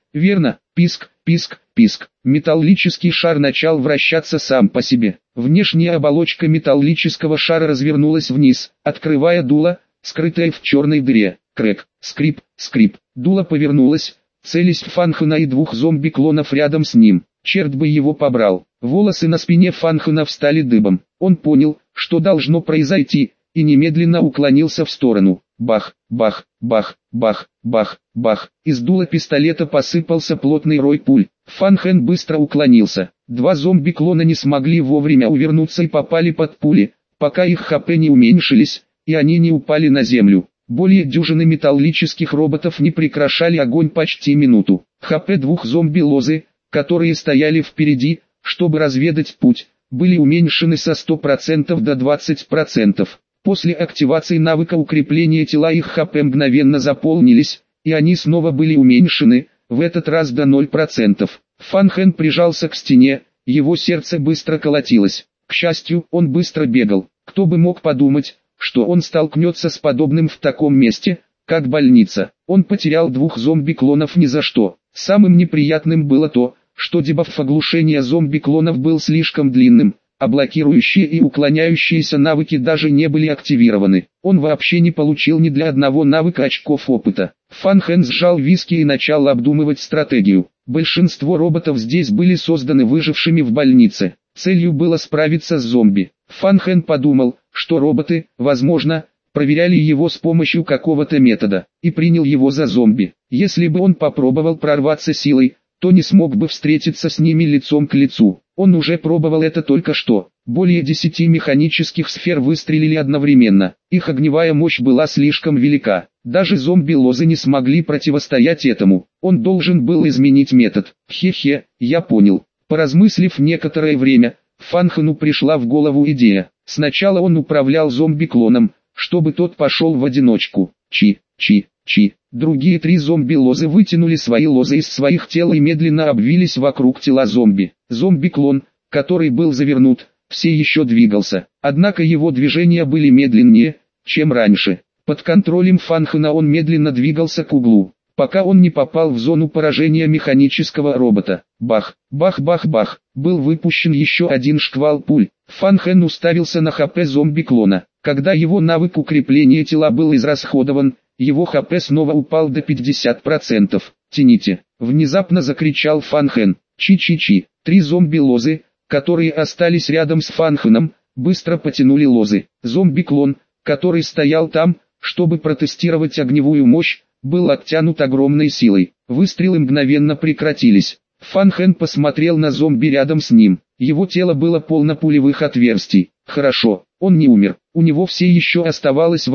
Верно, писк, писк, писк. Металлический шар начал вращаться сам по себе. Внешняя оболочка металлического шара развернулась вниз, открывая дуло, скрытое в черной дыре. Крэк, скрип, скрип. Дуло повернулось, целясь в Фанхена и двух зомби-клонов рядом с ним. Черт бы его побрал. Волосы на спине Фанхена встали дыбом. Он понял, что должно произойти, и немедленно уклонился в сторону. Бах, бах, бах, бах, бах, бах. Из дула пистолета посыпался плотный рой пуль. Фанхен быстро уклонился. Два зомби-клона не смогли вовремя увернуться и попали под пули, пока их ХП не уменьшились, и они не упали на землю. Более дюжины металлических роботов не прекращали огонь почти минуту. ХП двух зомби-лозы, которые стояли впереди, чтобы разведать путь, были уменьшены со 100% до 20%. После активации навыка укрепления тела их ХП мгновенно заполнились, и они снова были уменьшены, в этот раз до 0%. Фанхен прижался к стене, его сердце быстро колотилось. К счастью, он быстро бегал. Кто бы мог подумать, что он столкнется с подобным в таком месте, как больница. Он потерял двух зомби-клонов ни за что. Самым неприятным было то, что дебаф оглушения зомби-клонов был слишком длинным, а блокирующие и уклоняющиеся навыки даже не были активированы. Он вообще не получил ни для одного навыка очков опыта. Фанхен сжал виски и начал обдумывать стратегию. Большинство роботов здесь были созданы выжившими в больнице. Целью было справиться с зомби. Фанхен подумал, что роботы, возможно, проверяли его с помощью какого-то метода, и принял его за зомби. Если бы он попробовал прорваться силой, то не смог бы встретиться с ними лицом к лицу. Он уже пробовал это только что. Более 10 механических сфер выстрелили одновременно. Их огневая мощь была слишком велика. Даже зомби-лозы не смогли противостоять этому. Он должен был изменить метод. Хе-хе, я понял. Поразмыслив некоторое время, Фанхену пришла в голову идея. Сначала он управлял зомби-клоном, чтобы тот пошел в одиночку. Чи, чи, чи. Другие три зомби-лозы вытянули свои лозы из своих тел и медленно обвились вокруг тела зомби. Зомби-клон, который был завернут, все еще двигался. Однако его движения были медленнее, чем раньше. Под контролем Фанхена он медленно двигался к углу, пока он не попал в зону поражения механического робота. Бах, бах, бах, бах. Был выпущен еще один шквал пуль. Фанхен уставился на ХП зомби-клона. Когда его навык укрепления тела был израсходован, его ХП снова упал до 50%. «Тяните!» — внезапно закричал Фанхен. Чи-чи-чи. Три зомби-лозы, которые остались рядом с Фанхеном, быстро потянули лозы. Зомби-клон, который стоял там, чтобы протестировать огневую мощь, был оттянут огромной силой. Выстрелы мгновенно прекратились. Фанхен посмотрел на зомби рядом с ним. Его тело было полно пулевых отверстий. Хорошо, он не умер. У него все еще оставалось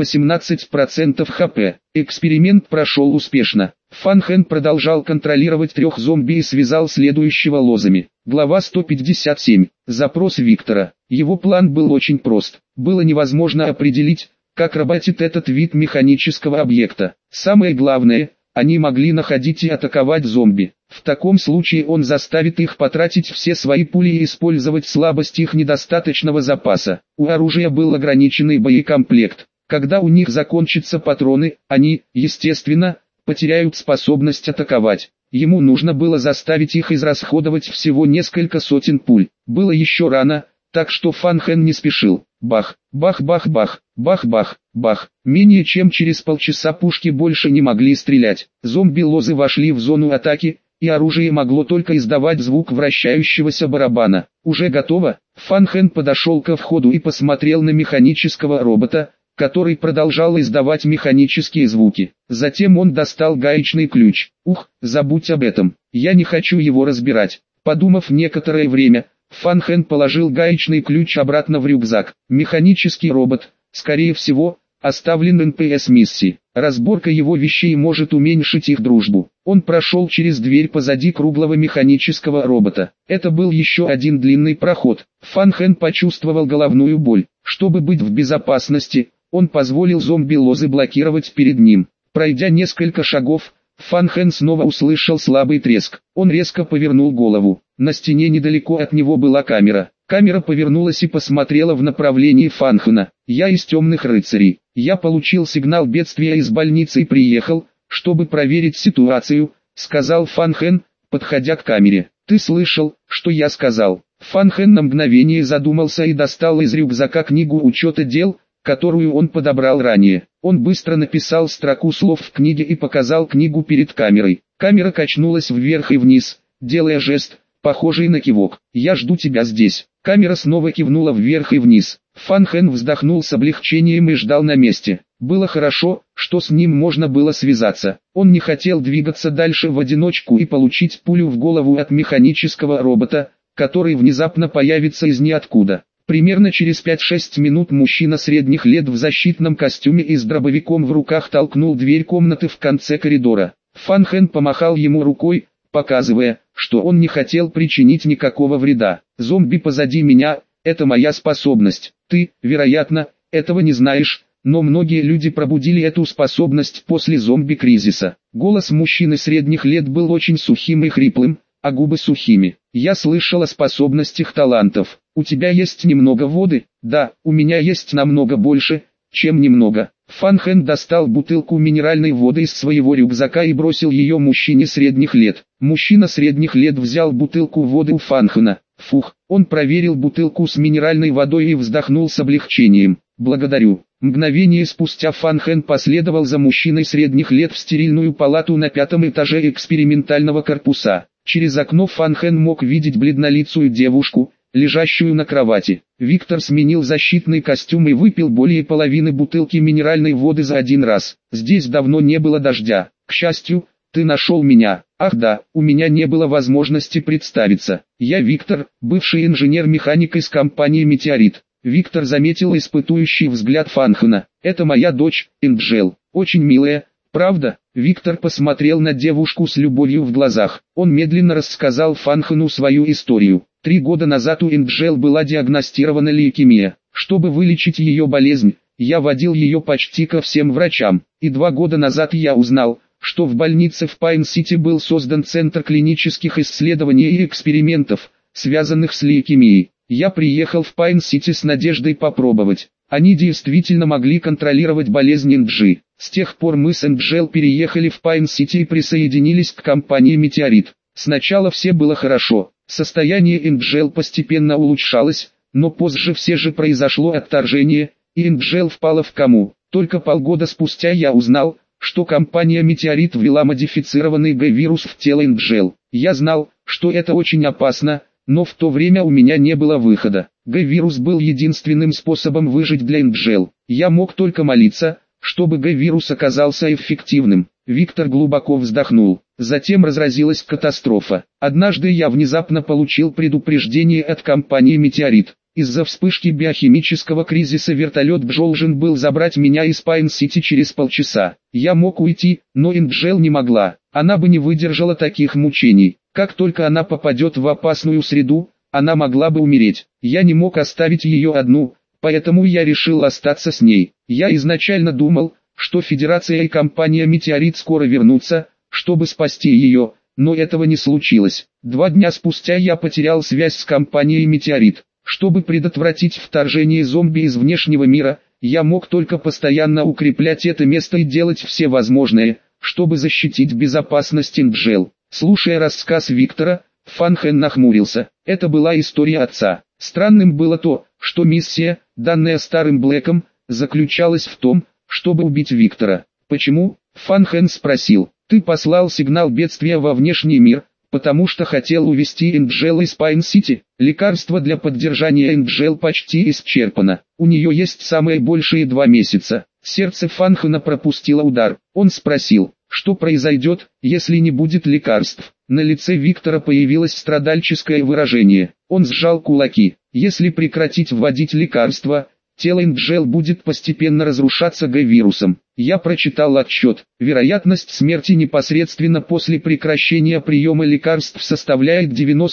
18% ХП. Эксперимент прошел успешно. Фанхен продолжал контролировать трех зомби и связал следующего лозами. Глава 157. Запрос Виктора. Его план был очень прост. Было невозможно определить, как работает этот вид механического объекта. Самое главное, они могли находить и атаковать зомби. В таком случае он заставит их потратить все свои пули и использовать слабость их недостаточного запаса. У оружия был ограниченный боекомплект. Когда у них закончатся патроны, они, естественно, потеряют способность атаковать. Ему нужно было заставить их израсходовать всего несколько сотен пуль. Было еще рано, так что Фанхен не спешил. Бах, бах, бах, бах, бах, бах, бах. Менее чем через полчаса пушки больше не могли стрелять. Зомби-лозы вошли в зону атаки, и оружие могло только издавать звук вращающегося барабана. Уже готово? Фанхен подошел ко входу и посмотрел на механического робота, который продолжал издавать механические звуки. Затем он достал гаечный ключ. Ух, забудь об этом, я не хочу его разбирать. Подумав некоторое время, Фанхен положил гаечный ключ обратно в рюкзак. Механический робот, скорее всего, оставлен НПС-миссии. Разборка его вещей может уменьшить их дружбу. Он прошел через дверь позади круглого механического робота. Это был еще один длинный проход. Фанхен почувствовал головную боль. Чтобы быть в безопасности, он позволил зомби-лозы блокировать перед ним. Пройдя несколько шагов, Фанхен снова услышал слабый треск. Он резко повернул голову. На стене недалеко от него была камера. Камера повернулась и посмотрела в направлении Фанхена. «Я из темных рыцарей. Я получил сигнал бедствия из больницы и приехал, чтобы проверить ситуацию, сказал Фан Хэн, подходя к камере. «Ты слышал, что я сказал?» Фан Хэн на мгновение задумался и достал из рюкзака книгу учета дел, которую он подобрал ранее. Он быстро написал строку слов в книге и показал книгу перед камерой. Камера качнулась вверх и вниз, делая жест, похожий на кивок. «Я жду тебя здесь». Камера снова кивнула вверх и вниз. Фан Хэн вздохнул с облегчением и ждал на месте. Было хорошо, что с ним можно было связаться. Он не хотел двигаться дальше в одиночку и получить пулю в голову от механического робота, который внезапно появится из ниоткуда. Примерно через 5-6 минут мужчина средних лет в защитном костюме и с дробовиком в руках толкнул дверь комнаты в конце коридора. Фан Хэн помахал ему рукой, показывая, что он не хотел причинить никакого вреда. «Зомби позади меня – это моя способность. Ты, вероятно, этого не знаешь, но многие люди пробудили эту способность после зомби-кризиса». Голос мужчины средних лет был очень сухим и хриплым, а губы сухими. «Я слышал о способностях талантов. У тебя есть немного воды?» «Да, у меня есть намного больше, чем немного». Фан Хэн достал бутылку минеральной воды из своего рюкзака и бросил ее мужчине средних лет. Мужчина средних лет взял бутылку воды у Фан Хэна. Фух, он проверил бутылку с минеральной водой и вздохнул с облегчением. «Благодарю». Мгновение спустя Фан Хэн последовал за мужчиной средних лет в стерильную палату на 5-м этаже экспериментального корпуса. Через окно Фан Хэн мог видеть бледнолицую девушку, лежащую на кровати. Виктор сменил защитный костюм и выпил более половины бутылки минеральной воды за один раз. «Здесь давно не было дождя. К счастью, ты нашел меня». «Ах да, у меня не было возможности представиться. Я Виктор, бывший инженер-механик из компании «Метеорит». Виктор заметил испытующий взгляд Фан Хэна. «Это моя дочь, Энджел. Очень милая, правда?» Виктор посмотрел на девушку с любовью в глазах. Он медленно рассказал Фан Хэну свою историю. 3 года назад у Энджел была диагностирована лейкемия. Чтобы вылечить ее болезнь, я водил ее почти ко всем врачам. И 2 года назад я узнал, что в больнице в Пайн-Сити был создан Центр клинических исследований и экспериментов, связанных с лейкемией. Я приехал в Пайн-Сити с надеждой попробовать. Они действительно могли контролировать болезнь Энджи. С тех пор мы с Энджел переехали в Пайн-Сити и присоединились к компании «Метеорит». Сначала все было хорошо. Состояние Энджел постепенно улучшалось, но позже все же произошло отторжение, и Энджел впала в кому. Только полгода спустя я узнал, что компания «Метеорит» ввела модифицированный Г-вирус в тело Энджел. Я знал, что это очень опасно, но в то время у меня не было выхода. Г-вирус был единственным способом выжить для Энджел. Я мог только молиться, чтобы Г-вирус оказался эффективным. Виктор глубоко вздохнул. Затем разразилась катастрофа. Однажды я внезапно получил предупреждение от компании «Метеорит». Из-за вспышки биохимического кризиса вертолет должен был забрать меня из Пайн-Сити через полчаса. Я мог уйти, но Энджел не могла. Она бы не выдержала таких мучений. Как только она попадет в опасную среду, она могла бы умереть. Я не мог оставить ее одну, поэтому я решил остаться с ней. Я изначально думал, что Федерация и компания «Метеорит» скоро вернутся, чтобы спасти ее, но этого не случилось. 2 дня спустя я потерял связь с компанией «Метеорит». Чтобы предотвратить вторжение зомби из внешнего мира, я мог только постоянно укреплять это место и делать все возможное, чтобы защитить безопасность Энджел. Слушая рассказ Виктора, Фан Хэн нахмурился. Это была история отца. Странным было то, что миссия, данная старым Блэком, заключалась в том, чтобы убить Виктора. «Почему?» – Фан Хэн спросил. «Ты послал сигнал бедствия во внешний мир, потому что хотел увести Энджел из Пайн-Сити. Лекарство для поддержания Энджел почти исчерпано. У нее есть самые большие 2 месяца». Сердце Фан Хэна пропустило удар. Он спросил, что произойдет, если не будет лекарств. На лице Виктора появилось страдальческое выражение. Он сжал кулаки. «Если прекратить вводить лекарства, тело Энджел будет постепенно разрушаться Г-вирусом». Я прочитал отчет. Вероятность смерти непосредственно после прекращения приема лекарств составляет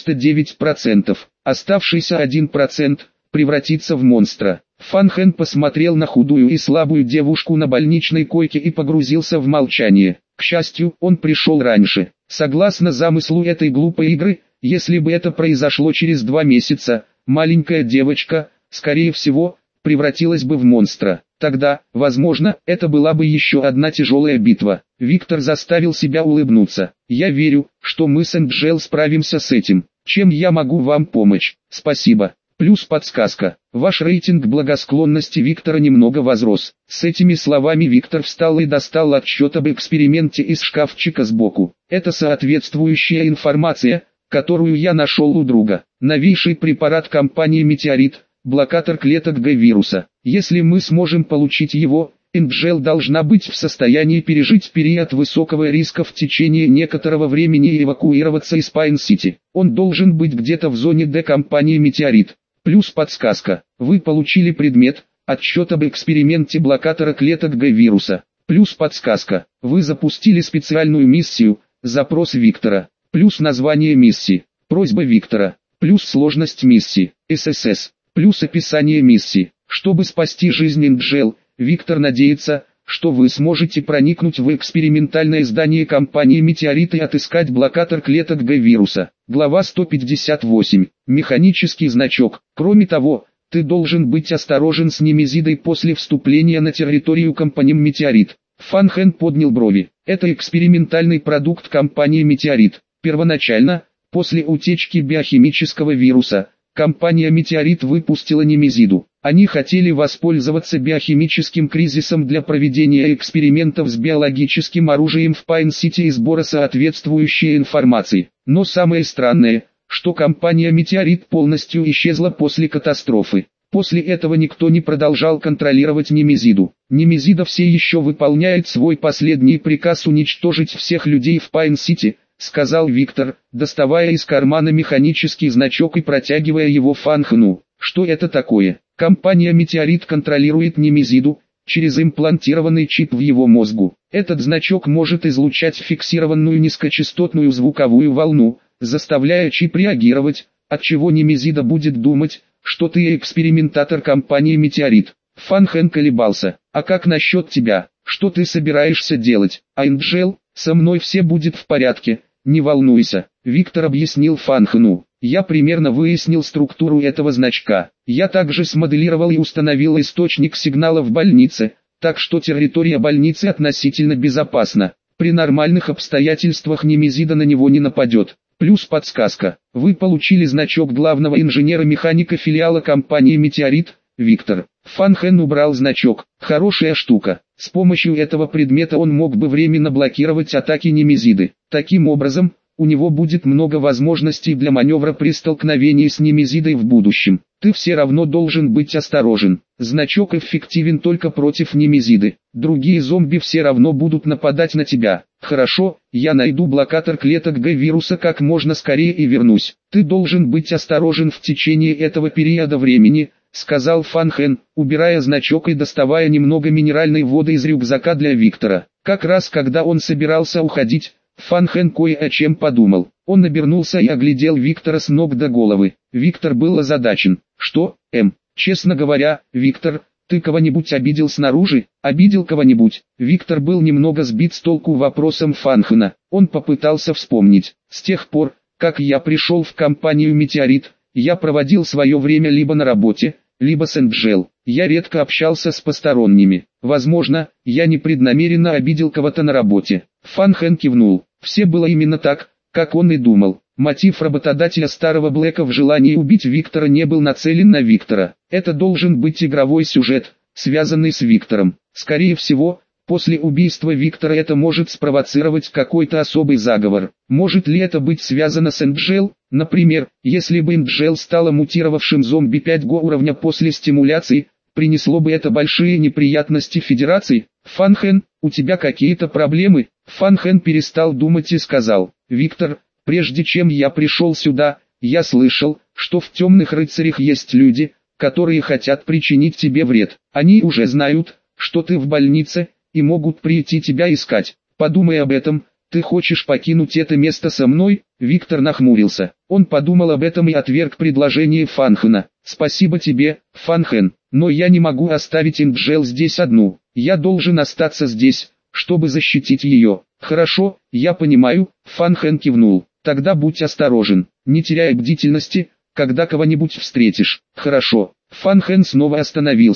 99%. Оставшийся 1% превратится в монстра. Фан Хэн посмотрел на худую и слабую девушку на больничной койке и погрузился в молчание. К счастью, он пришел раньше. Согласно замыслу этой глупой игры, если бы это произошло через 2 месяца, маленькая девочка, скорее всего, превратилась бы в монстра. Тогда, возможно, это была бы еще одна тяжелая битва. Виктор заставил себя улыбнуться. Я верю, что мы с Энджел справимся с этим. Чем я могу вам помочь? Спасибо. Плюс подсказка. Ваш рейтинг благосклонности Виктора немного возрос. С этими словами Виктор встал и достал отчет об эксперименте из шкафчика сбоку. Это соответствующая информация, которую я нашел у друга. Новейший препарат компании «Метеорит», блокатор клеток Г-вируса. Если мы сможем получить его, Энджел должна быть в состоянии пережить период высокого риска в течение некоторого времени и эвакуироваться из Пайн-Сити. Он должен быть где-то в зоне Д компании «Метеорит». Плюс подсказка. Вы получили предмет, отчет об эксперименте блокатора клеток Г-вируса. Плюс подсказка. Вы запустили специальную миссию, запрос Виктора. Плюс название миссии, просьба Виктора. Плюс сложность миссии, ССС. Плюс описание миссии. Чтобы спасти жизнь Энджел, Виктор надеется, что вы сможете проникнуть в экспериментальное здание компании «Метеорит» и отыскать блокатор клеток Г-вируса. Глава 158. Механический значок. Кроме того, ты должен быть осторожен с Немезидой после вступления на территорию компании «Метеорит». Фан Хэн поднял брови. Это экспериментальный продукт компании «Метеорит». Первоначально, после утечки биохимического вируса, компания «Метеорит» выпустила Немезиду. Они хотели воспользоваться биохимическим кризисом для проведения экспериментов с биологическим оружием в Пайн-Сити и сбора соответствующей информации. Но самое странное, что компания «Метеорит» полностью исчезла после катастрофы. После этого никто не продолжал контролировать Немезиду. Немезида все еще выполняет свой последний приказ уничтожить всех людей в Пайн-Сити, сказал Виктор, доставая из кармана механический значок и протягивая его Фан Хэну. Что это такое? Компания «Метеорит» контролирует Немезиду через имплантированный чип в его мозгу. Этот значок может излучать фиксированную низкочастотную звуковую волну, заставляя чип реагировать, отчего Немезида будет думать, что ты экспериментатор компании «Метеорит». Фан Хэн колебался. А как насчет тебя? Что ты собираешься делать? А Энджел, со мной все будет в порядке, не волнуйся. Виктор объяснил Фан Хэну. Я примерно выяснил структуру этого значка. Я также смоделировал и установил источник сигнала в больнице, так что территория больницы относительно безопасна. При нормальных обстоятельствах Немезида на него не нападет. Плюс подсказка. Вы получили значок главного инженера-механика филиала компании «Метеорит», Виктор. Фан Хэн убрал значок. Хорошая штука. С помощью этого предмета он мог бы временно блокировать атаки Немезиды. Таким образом, у него будет много возможностей для маневра при столкновении с Немезидой в будущем. Ты все равно должен быть осторожен. Значок эффективен только против Немезиды. Другие зомби все равно будут нападать на тебя. Хорошо, я найду блокатор клеток Г-вируса как можно скорее и вернусь. Ты должен быть осторожен в течение этого периода времени, сказал Фан Хэн, убирая значок и доставая немного минеральной воды из рюкзака для Виктора. Как раз когда он собирался уходить, Фан Хэн кое о чем подумал. Он обернулся и оглядел Виктора с ног до головы. Виктор был озадачен. Что, честно говоря, Виктор, ты кого-нибудь обидел снаружи? Обидел кого-нибудь? Виктор был немного сбит с толку вопросом Фан Хэна. Он попытался вспомнить. С тех пор, как я пришел в компанию «Метеорит», я проводил свое время либо на работе, либо с Энджел. Я редко общался с посторонними. Возможно, я непреднамеренно обидел кого-то на работе. Фан Хэн кивнул. Все было именно так, как он и думал. Мотив работодателя старого Блэка в желании убить Виктора не был нацелен на Виктора. Это должен быть игровой сюжет, связанный с Виктором. Скорее всего, после убийства Виктора это может спровоцировать какой-то особый заговор. Может ли это быть связано с Энджел? Например, если бы Энджел стала мутировавшим зомби 5Го уровня после стимуляции, принесло бы это большие неприятности Федерации? Фан Хэн, у тебя какие-то проблемы? Фан Хэн перестал думать и сказал: Виктор, прежде чем я пришел сюда, я слышал, что в темных рыцарях есть люди, которые хотят причинить тебе вред. Они уже знают, что ты в больнице, и могут прийти тебя искать. Подумай об этом, ты хочешь покинуть это место со мной? Виктор нахмурился. Он подумал об этом и отверг предложение Фан Хэна. Спасибо тебе, Фан Хэн, но я не могу оставить Энджел здесь одну. Я должен остаться здесь, чтобы защитить ее. Хорошо, я понимаю, Фан Хэн кивнул. Тогда будь осторожен, не теряй бдительности, когда кого-нибудь встретишь. Хорошо. Фан Хэн снова остановился. Он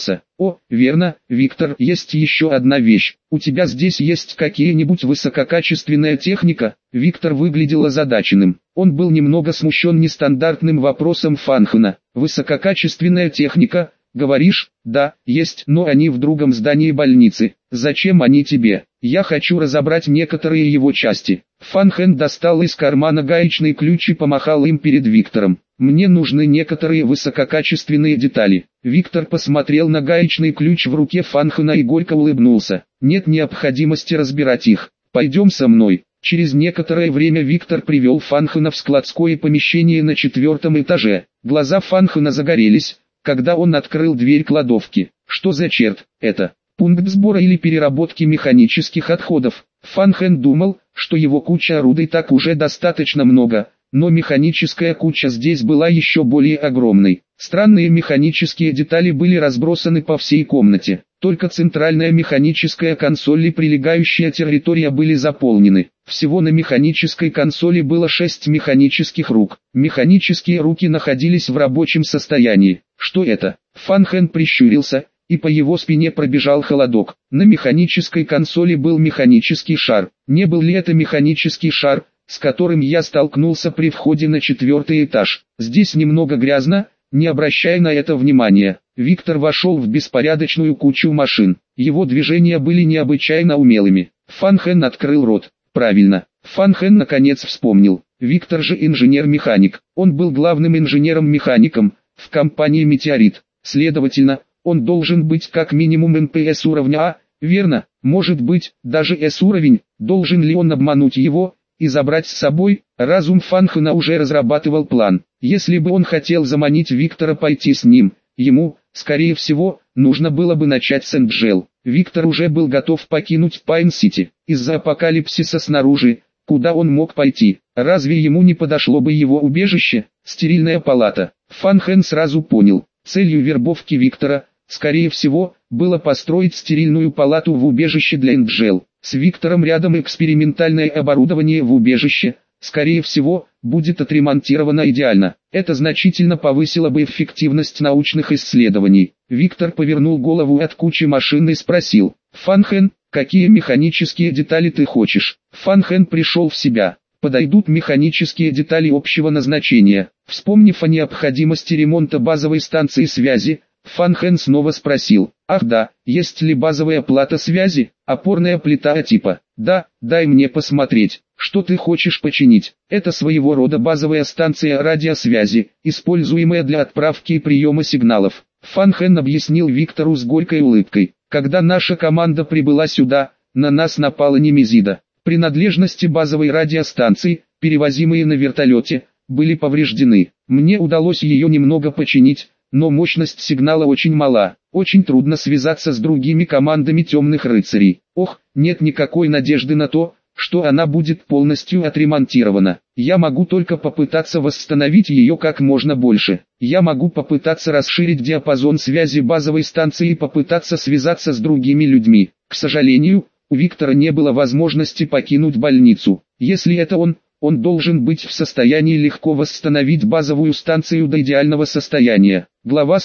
О, верно, Виктор, есть еще одна вещь. У тебя здесь есть какие-нибудь высококачественная техника? Виктор выглядел озадаченным. Он был немного смущен нестандартным вопросом Фанхена. Высококачественная техника? Говоришь, да, есть, но они в другом здании больницы. Зачем они тебе? Я хочу разобрать некоторые его части. Фанхен достал из кармана гаечный ключ и помахал им перед Виктором. Мне нужны некоторые высококачественные детали. Виктор посмотрел на гаечный ключ в руке Фанхена и горько улыбнулся. Нет необходимости разбирать их. Пойдем со мной. Через некоторое время Виктор привел Фанхена в складское помещение на 4-м этаже. Глаза Фанхена загорелись, когда он открыл дверь кладовки. Что за черт это? Пункт сбора или переработки механических отходов? Фанхен думал, что его куча орудий так уже достаточно много, но механическая куча здесь была еще более огромной. Странные механические детали были разбросаны по всей комнате. Только центральная механическая консоль и прилегающая территория были заполнены. Всего на механической консоли было 6 механических рук. Механические руки находились в рабочем состоянии. Что это? Фанхен прищурился, и по его спине пробежал холодок. На механической консоли был механический шар. Не был ли это механический шар, с которым я столкнулся при входе на 4-й этаж? Здесь немного грязно, не обращая на это внимания. Виктор вошел в беспорядочную кучу машин. Его движения были необычайно умелыми. Фанхен открыл рот. Правильно. Фанхен наконец вспомнил. Виктор же инженер-механик. Он был главным инженером-механиком в компании «Метеорит». Следовательно, он должен быть как минимум МПС уровня А, верно? Может быть, даже С-уровень. Должен ли он обмануть его и забрать с собой? Разум Фанхена уже разрабатывал план. Если бы он хотел заманить Виктора пойти с ним, ему, скорее всего, нужно было бы начать с Энджел. Виктор уже был готов покинуть Пайн-Сити. Из-за апокалипсиса снаружи, куда он мог пойти? Разве ему не подошло бы его убежище? Стерильная палата. Фанхен сразу понял. Целью вербовки Виктора, скорее всего, было построить стерильную палату в убежище для Энджел. С Виктором рядом экспериментальное оборудование в убежище, скорее всего, будет отремонтировано идеально. Это значительно повысило бы эффективность научных исследований. Виктор повернул голову от кучи машин и спросил: «Фанхен, какие механические детали ты хочешь?» Фанхен пришел в себя. Подойдут механические детали общего назначения. Вспомнив о необходимости ремонта базовой станции связи, Фанхен снова спросил: «Ах да, есть ли базовая плата связи, опорная плита А-типа?» «Да, дай мне посмотреть, что ты хочешь починить». «Это своего рода базовая станция радиосвязи, используемая для отправки и приема сигналов». Фанхен объяснил Виктору с горькой улыбкой. «Когда наша команда прибыла сюда, на нас напала Немезида. Принадлежности базовой радиостанции, перевозимые на вертолете, были повреждены. Мне удалось ее немного починить, но мощность сигнала очень мала. Очень трудно связаться с другими командами темных рыцарей. Ох, нет никакой надежды на то, что она будет полностью отремонтирована. Я могу только попытаться восстановить ее как можно больше. Я могу попытаться расширить диапазон связи базовой станции и попытаться связаться с другими людьми. К сожалению, у Виктора не было возможности покинуть больницу. Если это он должен быть в состоянии легко восстановить базовую станцию до идеального состояния. Глава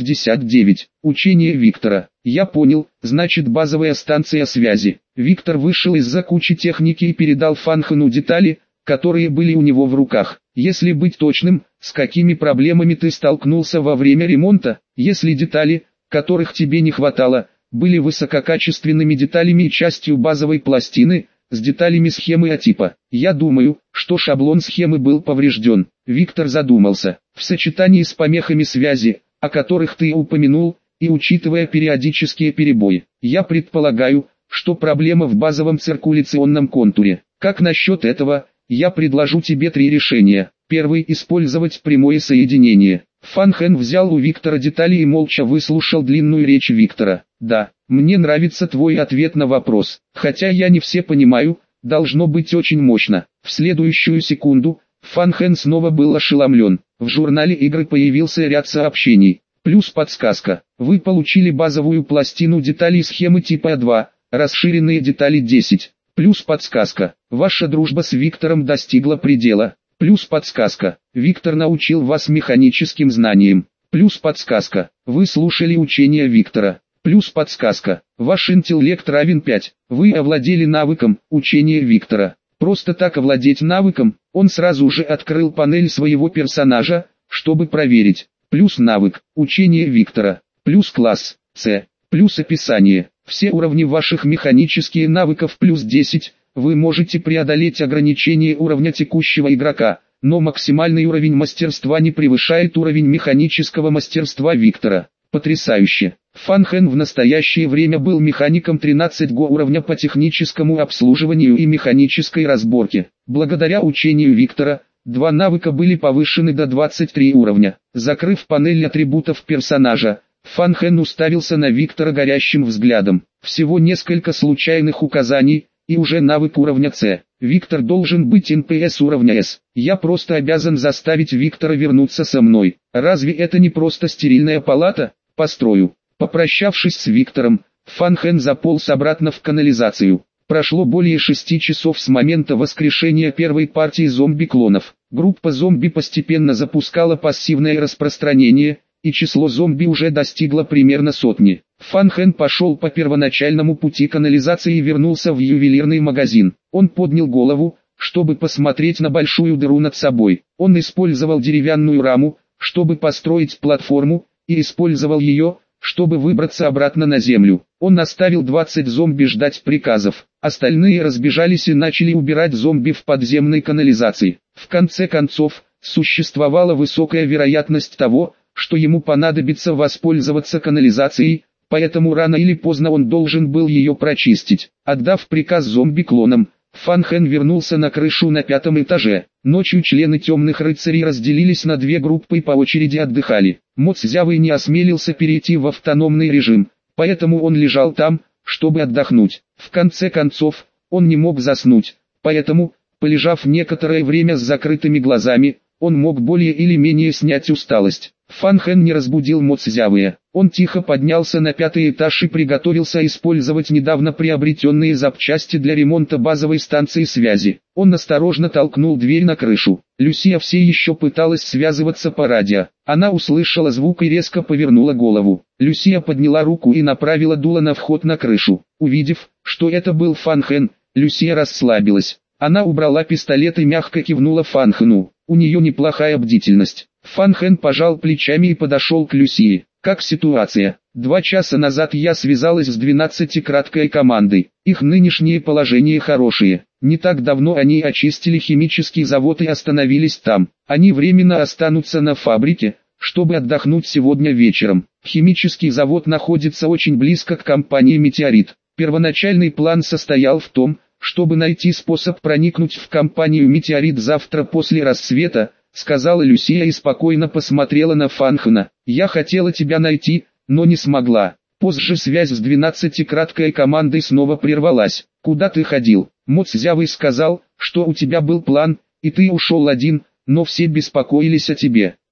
159. Учение Виктора. Я понял, значит базовая станция связи. Виктор вышел из-за кучи техники и передал Фанхену детали, которые были у него в руках. Если быть точным, с какими проблемами ты столкнулся во время ремонта? Если детали, которых тебе не хватало, были высококачественными деталями и частью базовой пластины, с деталями схемы А-типа. Я думаю, что шаблон схемы был поврежден. Виктор задумался. В сочетании с помехами связи, о которых ты упомянул, и учитывая периодические перебои, я предполагаю, что проблема в базовом циркуляционном контуре. Как насчет этого? Я предложу тебе 3 решения. Первый – использовать прямое соединение. Фанхен взял у Виктора детали и молча выслушал длинную речь Виктора. Да, мне нравится твой ответ на вопрос. Хотя я не все понимаю, должно быть очень мощно. В следующую секунду, Фанхен снова был ошеломлен. В журнале игры появился ряд сообщений. Плюс подсказка. Вы получили базовую пластину деталей схемы типа А2, расширенные детали 10. Плюс подсказка. Ваша дружба с Виктором достигла предела. Плюс подсказка. Виктор научил вас механическим знаниям. Плюс подсказка. Вы слушали учения Виктора. Плюс подсказка. Ваш интеллект равен 5. Вы овладели навыком «Учение Виктора». Просто так овладеть навыком, он сразу же открыл панель своего персонажа, чтобы проверить. Плюс навык «Учение Виктора». Плюс класс С. Плюс описание. Все уровни ваших механических навыков плюс 10. Вы можете преодолеть ограничение уровня текущего игрока, но максимальный уровень мастерства не превышает уровень механического мастерства Виктора. Потрясающе! Фан Хэн в настоящее время был механиком 13 уровня по техническому обслуживанию и механической разборке. Благодаря учению Виктора, два навыка были повышены до 23 уровня. Закрыв панель атрибутов персонажа, Фан Хэн уставился на Виктора горящим взглядом. Всего несколько случайных указаний, и уже навык уровня С. Виктор должен быть НПС уровня С. Я просто обязан заставить Виктора вернуться со мной. Разве это не просто стерильная палата? Построю. Попрощавшись с Виктором, Фан Хэн заполз обратно в канализацию. Прошло более 6 часов с момента воскрешения первой партии зомби-клонов. Группа зомби постепенно запускала пассивное распространение, и число зомби уже достигло примерно 100. Фан Хэн пошел по первоначальному пути канализации и вернулся в ювелирный магазин. Он поднял голову, чтобы посмотреть на большую дыру над собой. Он использовал деревянную раму, чтобы построить платформу, и использовал ее, чтобы выбраться обратно на землю. Он оставил 20 зомби ждать приказов. Остальные разбежались и начали убирать зомби в подземной канализации. В конце концов, существовала высокая вероятность того, что ему понадобится воспользоваться канализацией, поэтому рано или поздно он должен был ее прочистить. Отдав приказ зомби-клонам, Фан Хэн вернулся на крышу на 5-м этаже. Ночью члены темных рыцарей разделились на две группы и по очереди отдыхали. Мо Цзявый не осмелился перейти в автономный режим, поэтому он лежал там, чтобы отдохнуть. В конце концов, он не мог заснуть, поэтому, полежав некоторое время с закрытыми глазами, он мог более или менее снять усталость. Фан Хэн не разбудил Мо Цзявыя. Он тихо поднялся на 5-й этаж и приготовился использовать недавно приобретенные запчасти для ремонта базовой станции связи. Он осторожно толкнул дверь на крышу. Люсия все еще пыталась связываться по радио. Она услышала звук и резко повернула голову. Люсия подняла руку и направила дуло на вход на крышу. Увидев, что это был Фан Хэн, Люсия расслабилась. Она убрала пистолет и мягко кивнула Фан Хэну. У нее неплохая бдительность. Фан Хэн пожал плечами и подошел к Люсии. Как ситуация? 2 часа назад я связалась с 12-краткой командой. Их нынешнее положение хорошее. Не так давно они очистили химический завод и остановились там. Они временно останутся на фабрике, чтобы отдохнуть сегодня вечером. Химический завод находится очень близко к компании «Метеорит». Первоначальный план состоял в том, чтобы найти способ проникнуть в компанию «Метеорит» завтра после рассвета, сказала Люсия и спокойно посмотрела на Фан Хэна. «Я хотела тебя найти, но не смогла. Позже связь с 12-краткой командой снова прервалась. Куда ты ходил? Мо Цзявый сказал, что у тебя был план, и ты ушел один, но все беспокоились о тебе.